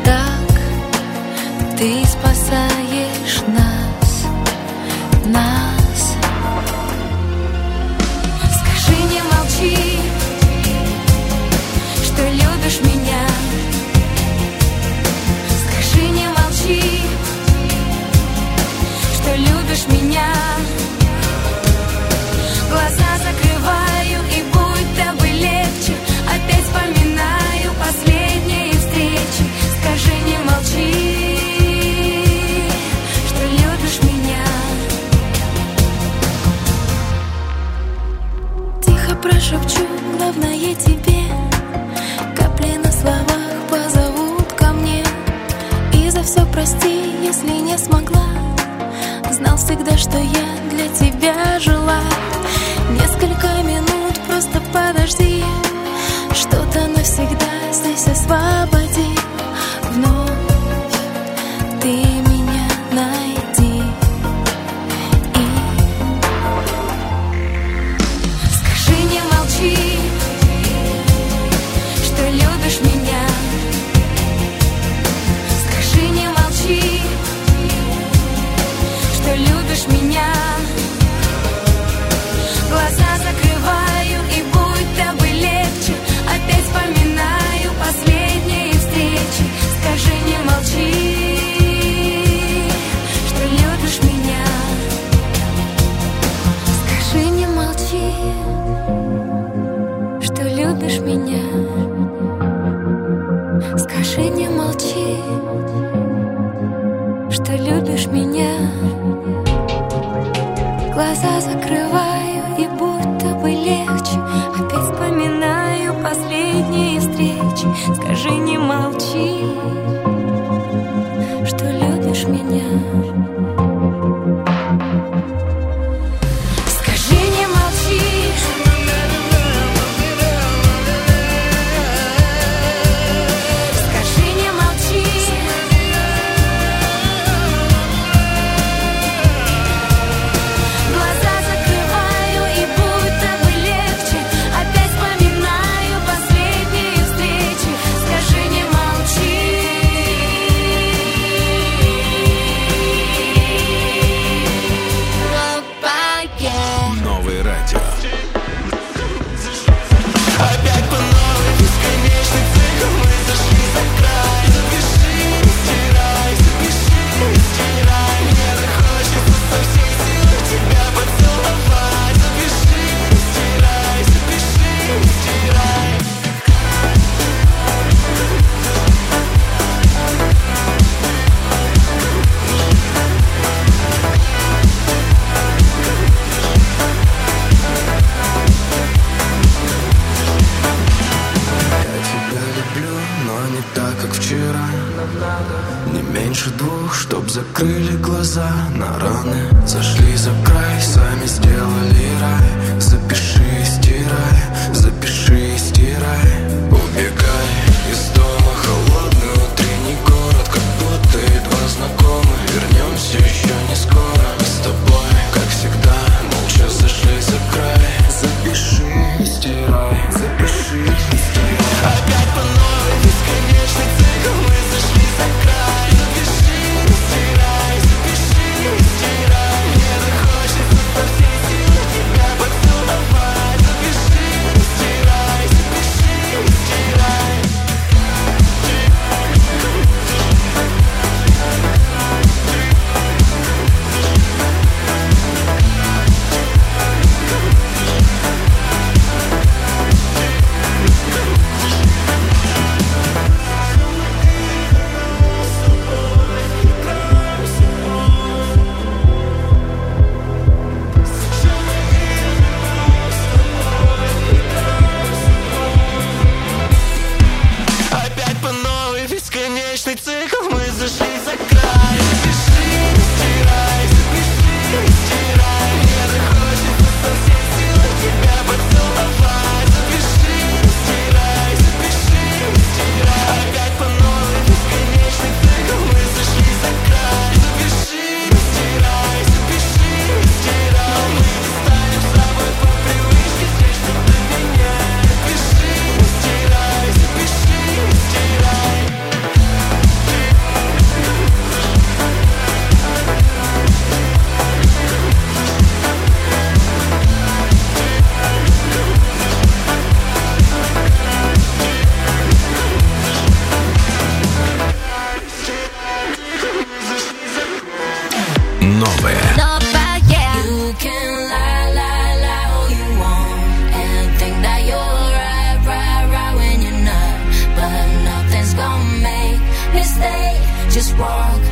Так ты спасаешь нас, нас. Скажи, не молчи, что любишь меня. Скажи, не молчи, что любишь меня. Глаза закрываю, и будто бы легче. Опять вспоминаю последние встречи. Скажи, не молчи, что любишь меня. Тихо прошепчу, главное тебе. Капли на словах позовут ко мне. И за все прости, если не смогла. Знал всегда, что я для тебя жила. Несколько минут, просто подожди. Что-то навсегда здесь освободи. Вновь ты меня найди. И скажи, не молчи, что любишь меня. Скажи, не молчи, что любишь меня. Глаза закрываю, и будто бы легче. Опять вспоминаю последние встречи. Скажи, не молчи, что любишь меня. Скажи, не молчи, что любишь меня. Скажи, не молчи, что любишь меня. Глаза закрываю, и будто бы легче. Опять вспоминаю последние встречи. Скажи, не молчи, Не меньше двух, чтоб закрыли глаза на раны. Зашли за край, сами сделали рай. Запиши, стирай, запиши, стирай. Убегай из дома, холодный утренний город. Как будто едва знакомы, вернемся еще не скоро. С тобой, как всегда, молча зашли за край. Запиши, стирай, запиши, стирай. Опять по новой, бесконечный цикл. Мы зашли за край. Запиши, стирай, запиши, стирай. Мне захочется со всей силы тебя поцеловать. Запиши, стирай, запиши, стирай. Опять по новой, бесконечный цикл. Мы зашли за край. Запиши, стирай, запиши, стирай. Мне захочется со всей силы тебя поцеловать. Запиши, стирай, запиши, стирай. Опять по новой, бесконечный цикл. Мы зашли за край. Запиши, стирай, запиши, стирай. Мы не станем с тобой по привычке здесь, чтобы меня. Запиши, стирай, запиши, стирай. Новое. You can lie, lie, lie all you want and think that you're right, right, right when you're not. But nothing's gonna make me stay. Just walk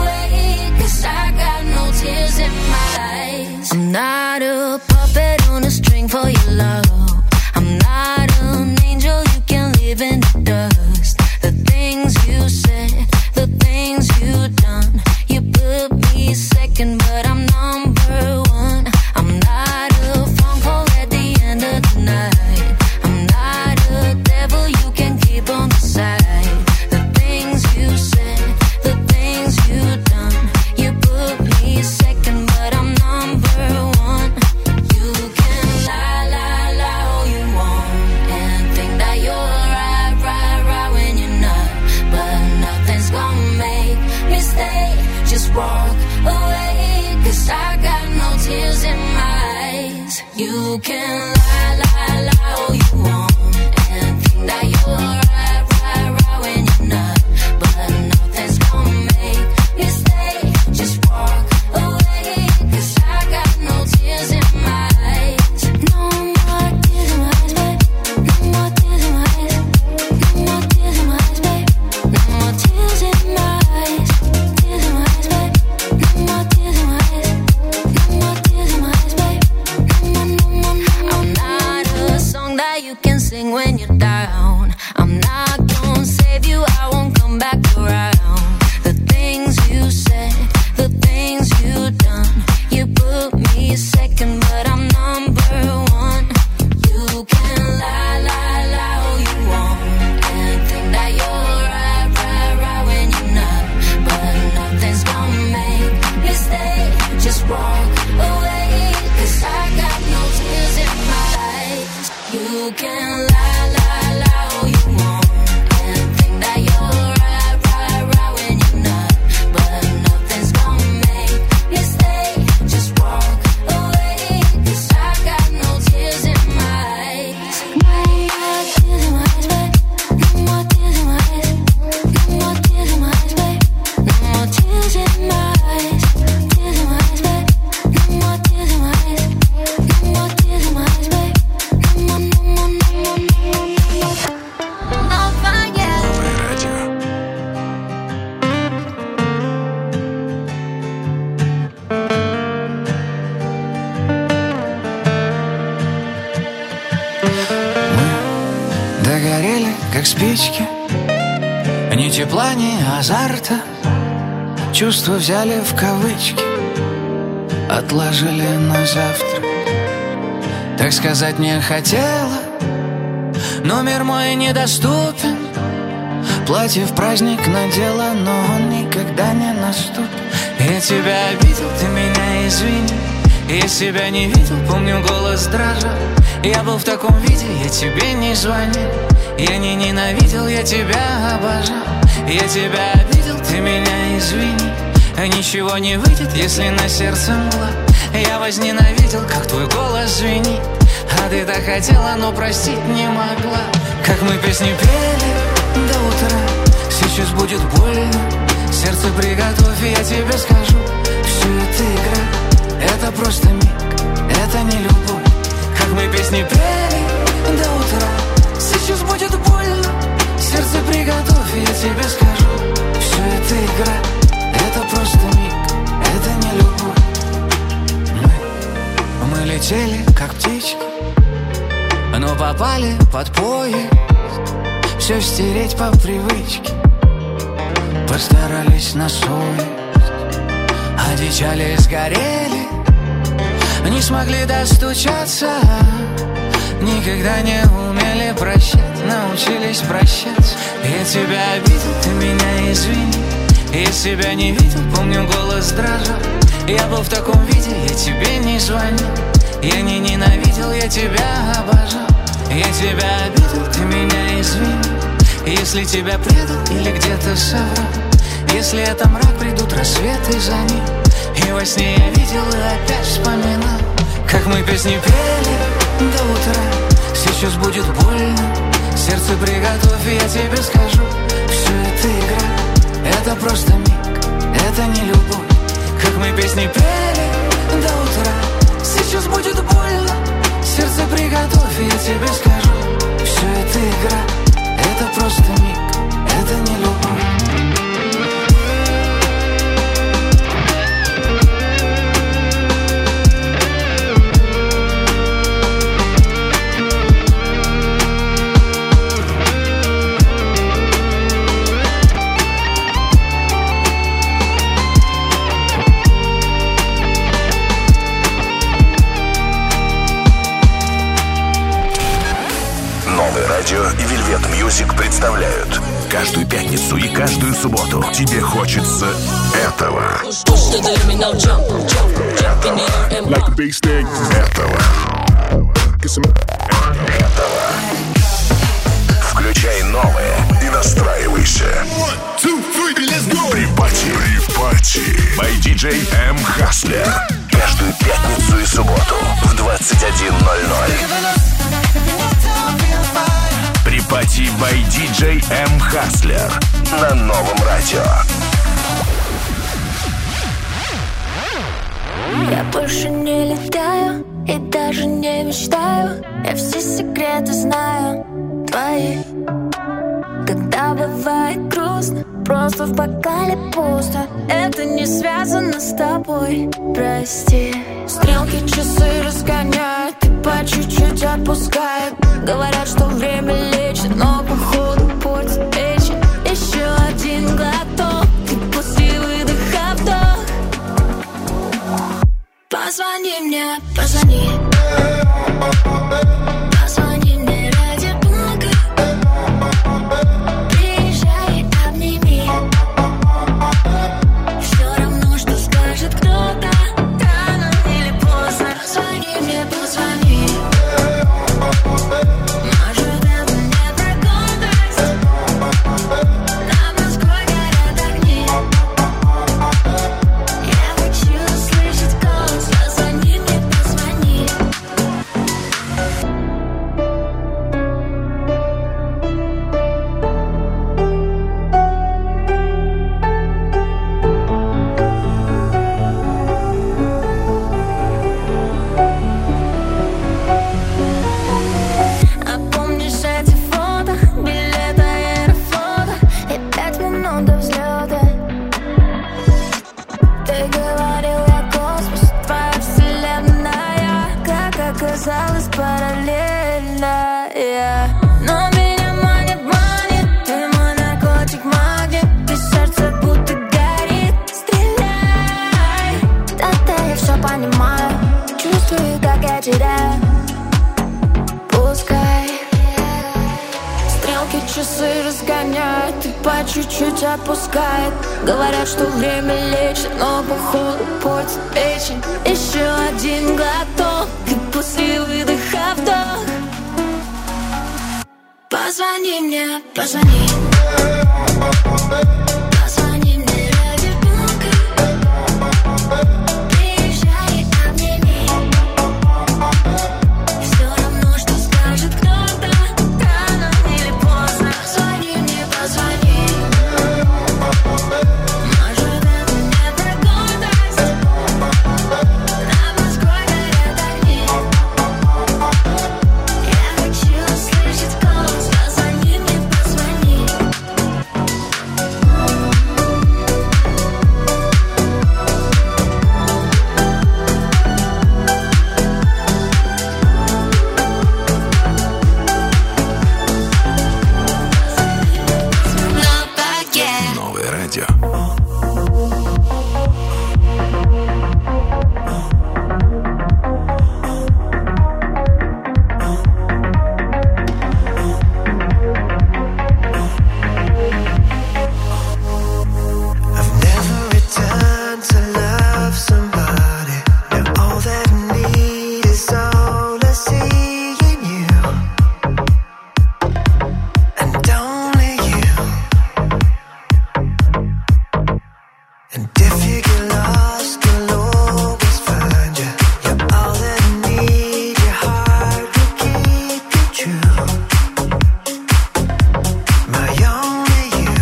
away, 'cause I got no tears in my eyes. I'm not a puppet on a string for your love. I'm not an angel you can leave in the dust. The things you said, the things you done, you put me second, but I'm number one. I'm not a phone call at the end of the night. I'm not a devil you can keep on the side. The things you said, the things you done, you put me second, but I'm number one. You can lie, lie, lie all you want and think that you're right, right, right when you're not. But nothing's gonna make me stay. Just walk away, 'cause I got no tears in my eyes. You can lie, lie, lie all you want and think that you're right, right, right when you're not. But nothing's gonna make me stay. Just walk away, 'cause I got no tears in my eyes. No more tears in my eyes, babe. No more tears in my eyes. No more tears in my eyes, babe. No more tears in my eyes. Tears in my eyes, babe. No more tears in my eyes. No more tears in my eyes, babe. No more, no more, no more. I'm not a song that you can sing when you're down. I'm not gonna save you, I won't come back around. The things you said, the things you done, you put me second, but I'm number one. You can lie, lie, lie all you want and think that you're right, right, right when you're not. But nothing's gonna make me stay. Just walk away, 'cause I got no tears in my eyes. You can lie, lie, lie all you want and think that you're right, right, right when you're not. But nothing's gonna make me stay. Just walk away, 'cause I got no tears in my eyes. No more tears in my eyes, babe. No more tears in my eyes. No more tears in my eyes, babe. No more tears in my eyes. Tears in my eyes, babe. No more tears in my eyes. No more tears in my eyes, babe. No more, no more, no more, no more, no more. Новое. Новое радио. Догорели, как спички. Ни тепла, ни азарта, чувства взяли в кавычки, отложили на завтра. Так сказать не хотела, но мир мой недоступен. Платье в праздник надела, но он никогда не наступит. Я тебя обидел, ты меня извини. Я себя не видел, помню, голос дрожал. Я был в таком виде, я тебе не звонил. Я не ненавидел, я тебя обожал. Я тебя обидел, ты меня извини. Ничего не выйдет, если на сердце мгла. Я возненавидел, как твой голос звенит. А ты так хотела, но простить не могла. Как мы песни пели до утра. Сейчас будет больно. Сердце приготовь, я тебе скажу. Все это игра, это просто миг, это не любовь. Как мы песни пели до утра. Сейчас будет больно. Сердце приготовь, я тебе скажу. Все это игра, это просто миг, это не любовь. Мы, мы летели, как птички, но попали под поезд. Все стереть по привычке, постарались на совесть. Одичали, сгорели, не смогли достучаться. Никогда не умели прощать, научились прощаться. Я тебя обидел, ты меня извини. Я себя не видел, помню, голос дрожал. Я был в таком виде, я тебе не звонил. Я не ненавидел, я тебя обожал. Я тебя обидел, ты меня извини. Если тебя предал или где-то соврал. Если это мрак, придут рассветы за ним. И во сне я видел и опять вспоминал. Как мы песни пели до утра. Сейчас будет больно. Сердце приготовь, я тебе скажу. Все это игра, это просто миг, это не любовь. Как мы песни пели до утра. Сейчас будет больно. Сердце приготовь, я тебе скажу. Все это игра, это просто миг, это не любовь. Радио и Вельвет Мьюзик представляют. Каждую пятницу и каждую субботу тебе хочется этого. Этого. Этого. Включай новое и настраивайся. Припати. Припати. By ди джей эм Hustler. Каждую пятницу и субботу в двадцать один ноль ноль. Припати by ди джей эм Hustler на новом радио. Я больше не летаю и даже не мечтаю. Я все секреты знаю твои. Когда бывает грустно, просто в бокале пусто. Это не связано с тобой, прости. Стрелки часы разгоняют и по чуть-чуть отпускают. Говорят, что время лечит, но походу портит вечер. Еще один глоток и после выдоха вдох. Позвони мне, позвони. Позвони мне ради бога. Приезжай, обними. Все равно, что скажет кто-то. Рано или поздно. Позвони мне, позвони. Может, это не про теряю. Пускай стрелки часы разгоняют и по чуть-чуть отпускает. Говорят, что время лечит, но походу портит печень. Еще один глоток и после выдоха вдох. Позвони мне, позвони. Позвони мне ради бога. Приезжай, обними. Все равно, что скажет кто-то, рано или поздно. Позвони мне, позвони. Может, это не так гордость. Над Москвой горят огни. Я хочу услышать голос. Позвони мне, позвони. Новое радио. I've never returned to love somebody. Now all that I need is all I see in you, and only you. And if you get lost, I'll always find you. You're all that I need. Your heart will keep you true. My only you.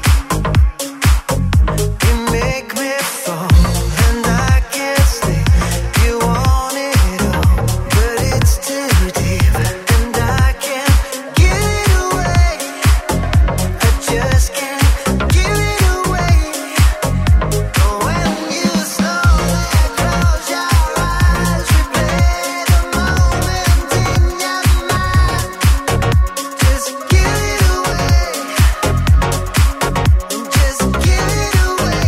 You make me fall, and I can't sleep. You want it all, but it's too deep, and I can't give it away. I just can't give it away. But when you slowly close your eyes, replay the moment in your mind. Just give it away. Just give it away.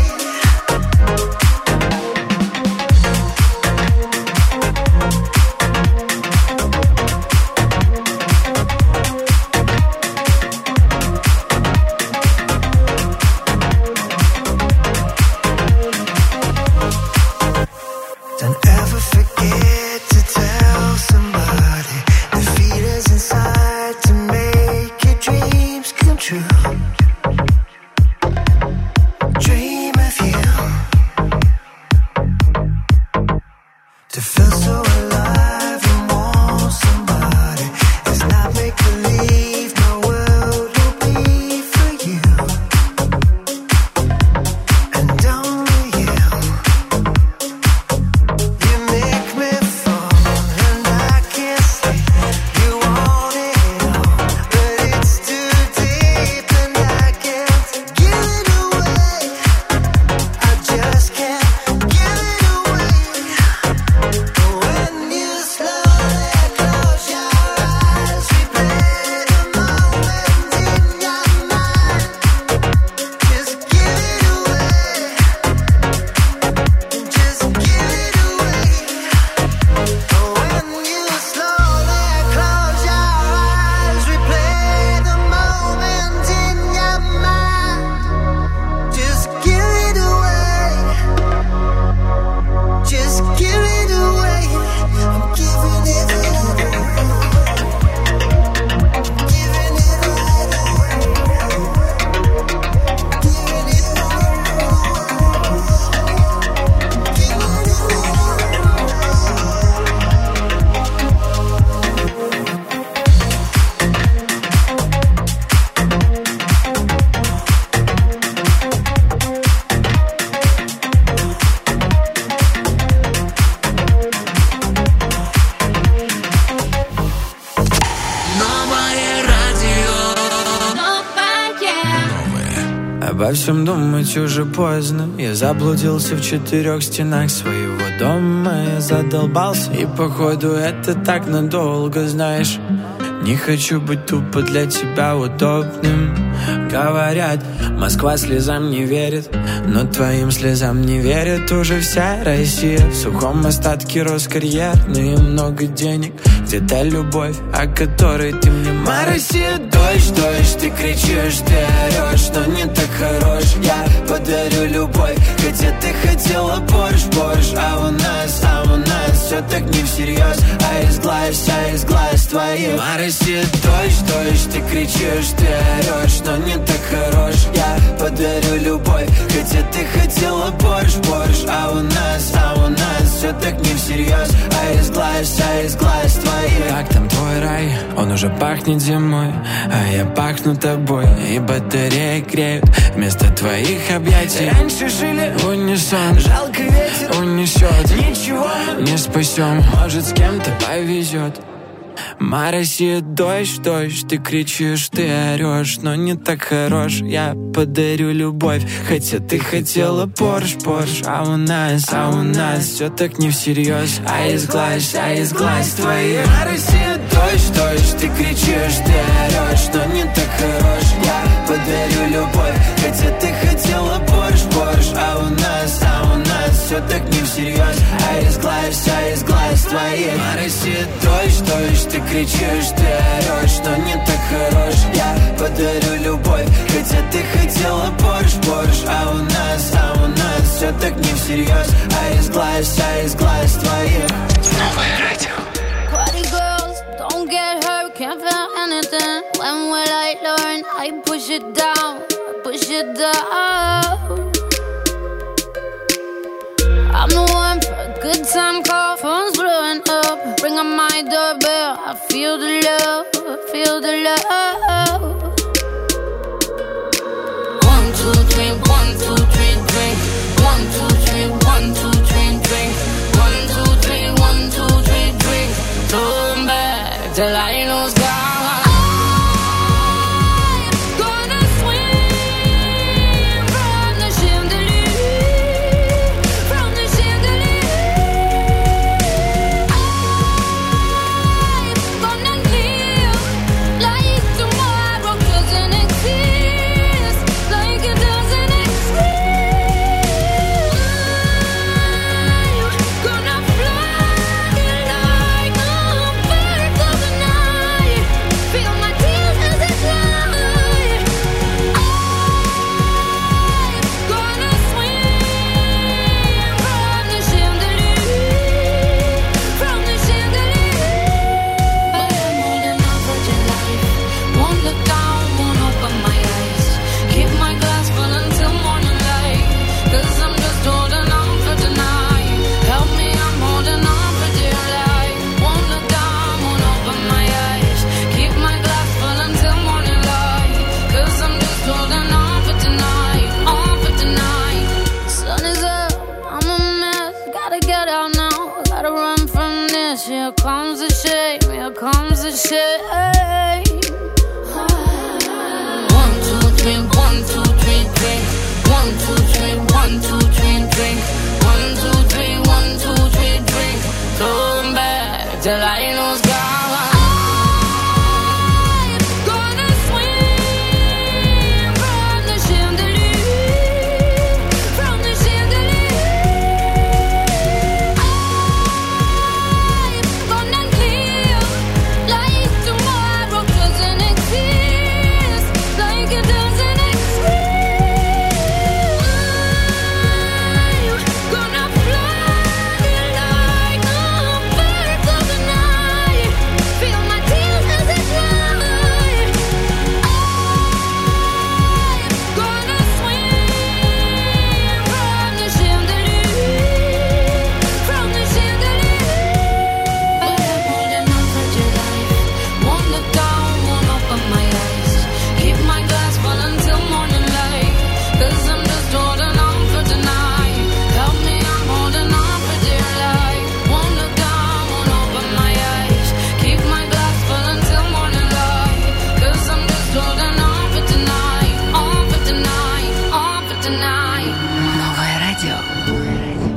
Don't ever forget to tell somebody the feelings inside to make your dreams come true. Dream of you, to feel so alive and want somebody. It's not make believe, my world will be for you, and only you. You make me fall, and I can't sleep. You want it all, but it's too deep, and I can't give it away. I just can't give it away. But when you slowly close your eyes, replay the moment in your mind. Just give it away. Just give it away. But when you slowly close your eyes, replay the moment in your mind. Just give it away. Just give it away. I'm giving it away. Giving it away. Giving it Новое радио. Обо всем думать уже поздно. Я заблудился в четырех стенах своего дома. Я задолбался, и походу это так надолго, знаешь. Не хочу быть тупо для тебя удобным. Говорят, Москва слезам не верит, но твоим слезам не верит уже вся Россия. В сухом остатке рос карьерный, много денег, где-то любовь, о которой ты мне мало. Моя Россия, дождь, дождь, ты кричишь, ты орешь, но не так хорош. Я подарю любовь, хотя ты хотела борщ, борщ. А у нас, а у нас все так не всерьез. А из глаз, а из глаз твоих. Моя Россия, дождь, дождь, ты кричишь, ты орешь, но не так хорош. Я подарю любовь, хотя ты хотела борщ, борщ. А у нас, а у нас все так не всерьез. А из глаз, а из глаз твоих. Как там твой рай? Он уже пахнет зимой, а я пахну тобой. И батареи греют вместо твоих объятий. Раньше жили в унисон, жалко ветер унесет. Ничего не спасем, может с кем-то повезет. Моя Россия, дождь, дождь, ты кричишь, ты орешь, но не так хорош. Я подарю любовь, хотя ты хотела Порш, Порш. А у нас, а у нас все так не всерьез. А из глаз, а из глаз твоих. Моя Россия, дождь, дождь, ты кричишь, ты орешь, но не так хорош. Я подарю любовь, хотя ты хотела Порш, Порш. А у нас, а у нас все так не всерьез. А из глаз, а из глаз твоих. Моя Россия, дождь, дождь, ты кричишь, ты орешь, но не так хорош. Я подарю любовь, хотя ты хотела борщ, борщ. А у нас, а у нас все так не всерьез. А из глаз, а из глаз твоих. Новое радио. Party girls, don't get hurt, can't feel anything. When will I learn? I push it down, push it down. I'm the one for a good time call, phone's blowing up. Ring on my doorbell, I feel the love, I feel the love. One, two, three, one, two, three, drink. One, two, three, one, two, three, drink. One, two, three, one, two, three, drink. Turn back till I lose God. Here comes the shame, here comes the shame. One, two, three, one, two, three, drink. One, two, three, one, two, three, drink. One, two, three, one, two, three, drink. Turn back till I lose God.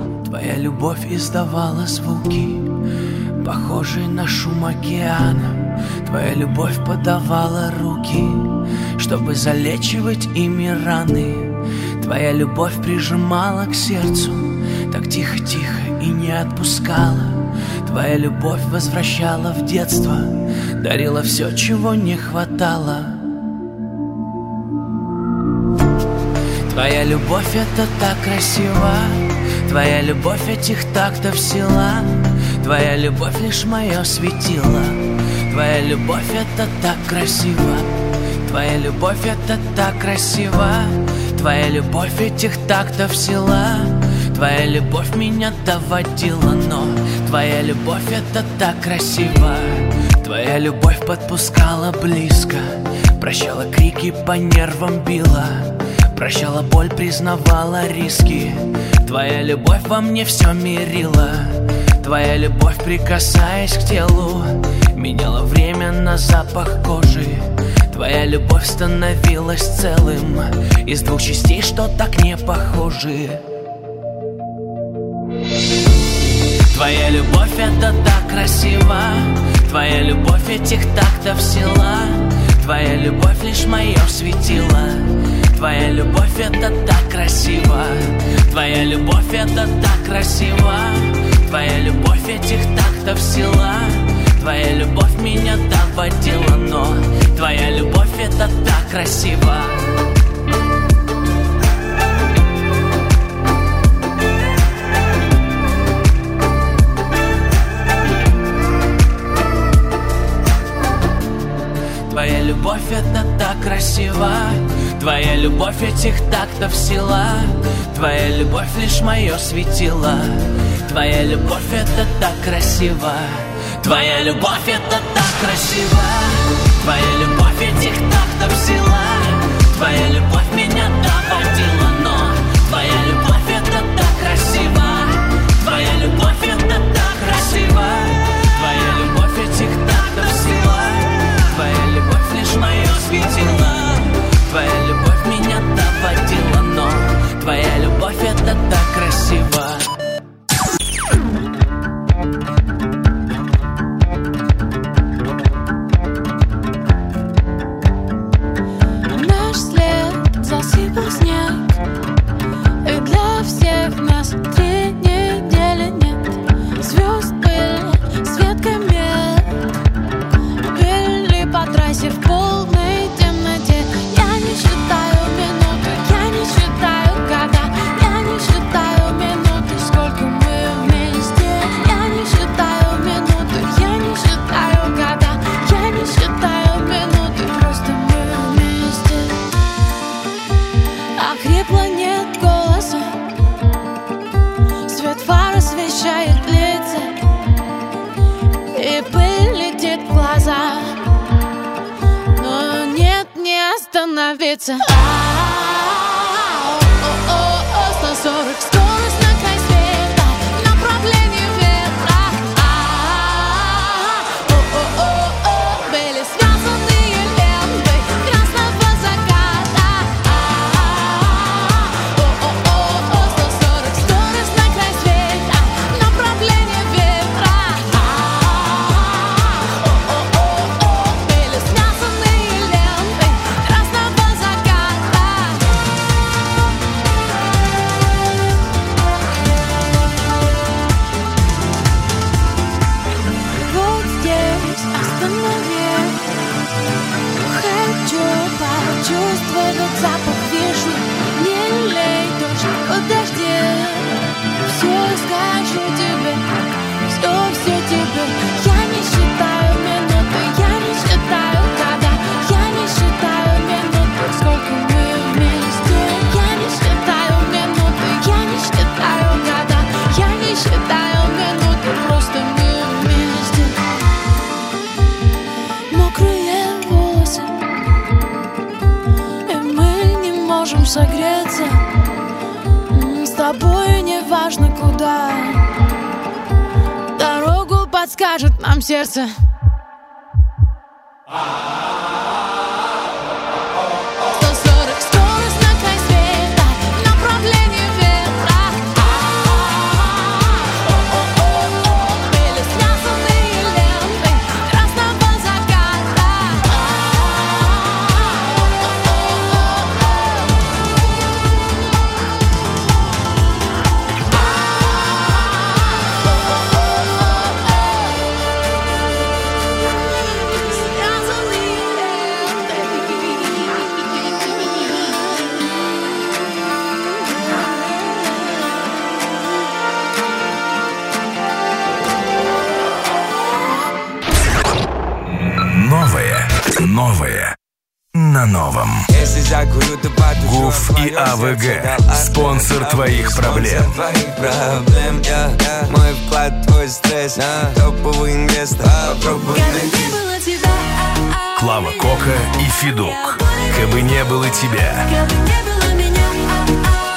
Любовь издавала звуки, похожие на шум океана. Твоя любовь подавала руки, чтобы залечивать ими раны. Твоя любовь прижимала к сердцу, так тихо-тихо и не отпускала. Твоя любовь возвращала в детство, дарила все, чего не хватало. Твоя любовь — это так красиво, твоя любовь этих тактов сила. Твоя любовь лишь мое светило. Твоя любовь — это так красиво. Твоя любовь — это так красиво. Твоя любовь этих тактов сила. Твоя любовь меня доводила, но твоя любовь — это так красиво. Твоя любовь подпускала близко, прощала крики, по нервам била, прощала боль, признавала риски. Твоя любовь во мне все мирила. Твоя любовь, прикасаясь к телу, меняла время на запах кожи. Твоя любовь становилась целым из двух частей, что так не похожи. Твоя любовь — это так красиво. Твоя любовь этих тактов сила. Твоя любовь лишь мое светило. Твоя любовь — это так красиво. Твоя любовь — это так красиво. Твоя любовь этих тактов сила. Твоя любовь меня доводила, но твоя любовь — это так красиво. Твоя любовь — это так красиво. Твоя любовь этих тактов сила. Твоя любовь лишь мое светило. Твоя любовь — это так красиво. Твоя любовь — это так красиво. Твоя любовь этих тактов сила. Твоя любовь меня доводила, но твоя любовь — это так красиво. Твоя любовь — это так красиво. Твоя любовь этих тактов сила. Твоя любовь лишь мое светило. Твоя любовь меня доводила, но твоя любовь — это так красиво. Наш след засыпал снег, и для всех нас три недели нет. Звезд были, свет комет, били по трассе в полной темноте. Я не считаю минуты, я не считаю года, я не считаю минуты, сколько мы вместе. Я не считаю минуты, я не считаю года, я не считаю минуты, просто мы вместе. Охрипло, нет голоса, свет фар освещает лица, и пыль летит в глаза, но нет, не остановиться. сто сорок, скорость на край света, направление ветра. О-о-о-о, были связанные ленты красного заката. О-о-о-о, сто сорок, скорость на край света, направление ветра. О-о-о-о, были связанные ленты красного заката. Вот здесь останови. Хочу почувствовать запах вишни. Не лей дождь, подожди. Все скажу тебе, все, все тебе. Я не считаю минуты, я не считаю года, я не считаю минуты, сколько мы вместе. Я не считаю минуты, я не считаю года, я не считаю минуты, просто мы вместе. Мокрые волосы, и мы не можем согреться. М, С тобой не важно куда, дорогу подскажет нам сердце. сто сорок, скорость на край света, направление ветра. О-о-о-о, были связанные ленты красного заката. на новом. Если закурю, то потушу. ГУФ и АВГ. Спонсор твоих проблем. Проблем, я, я, мой вклад, твой стресс, топовый инвестор, попробуй найти. Клава Кока и Федук. Кабы не было тебя.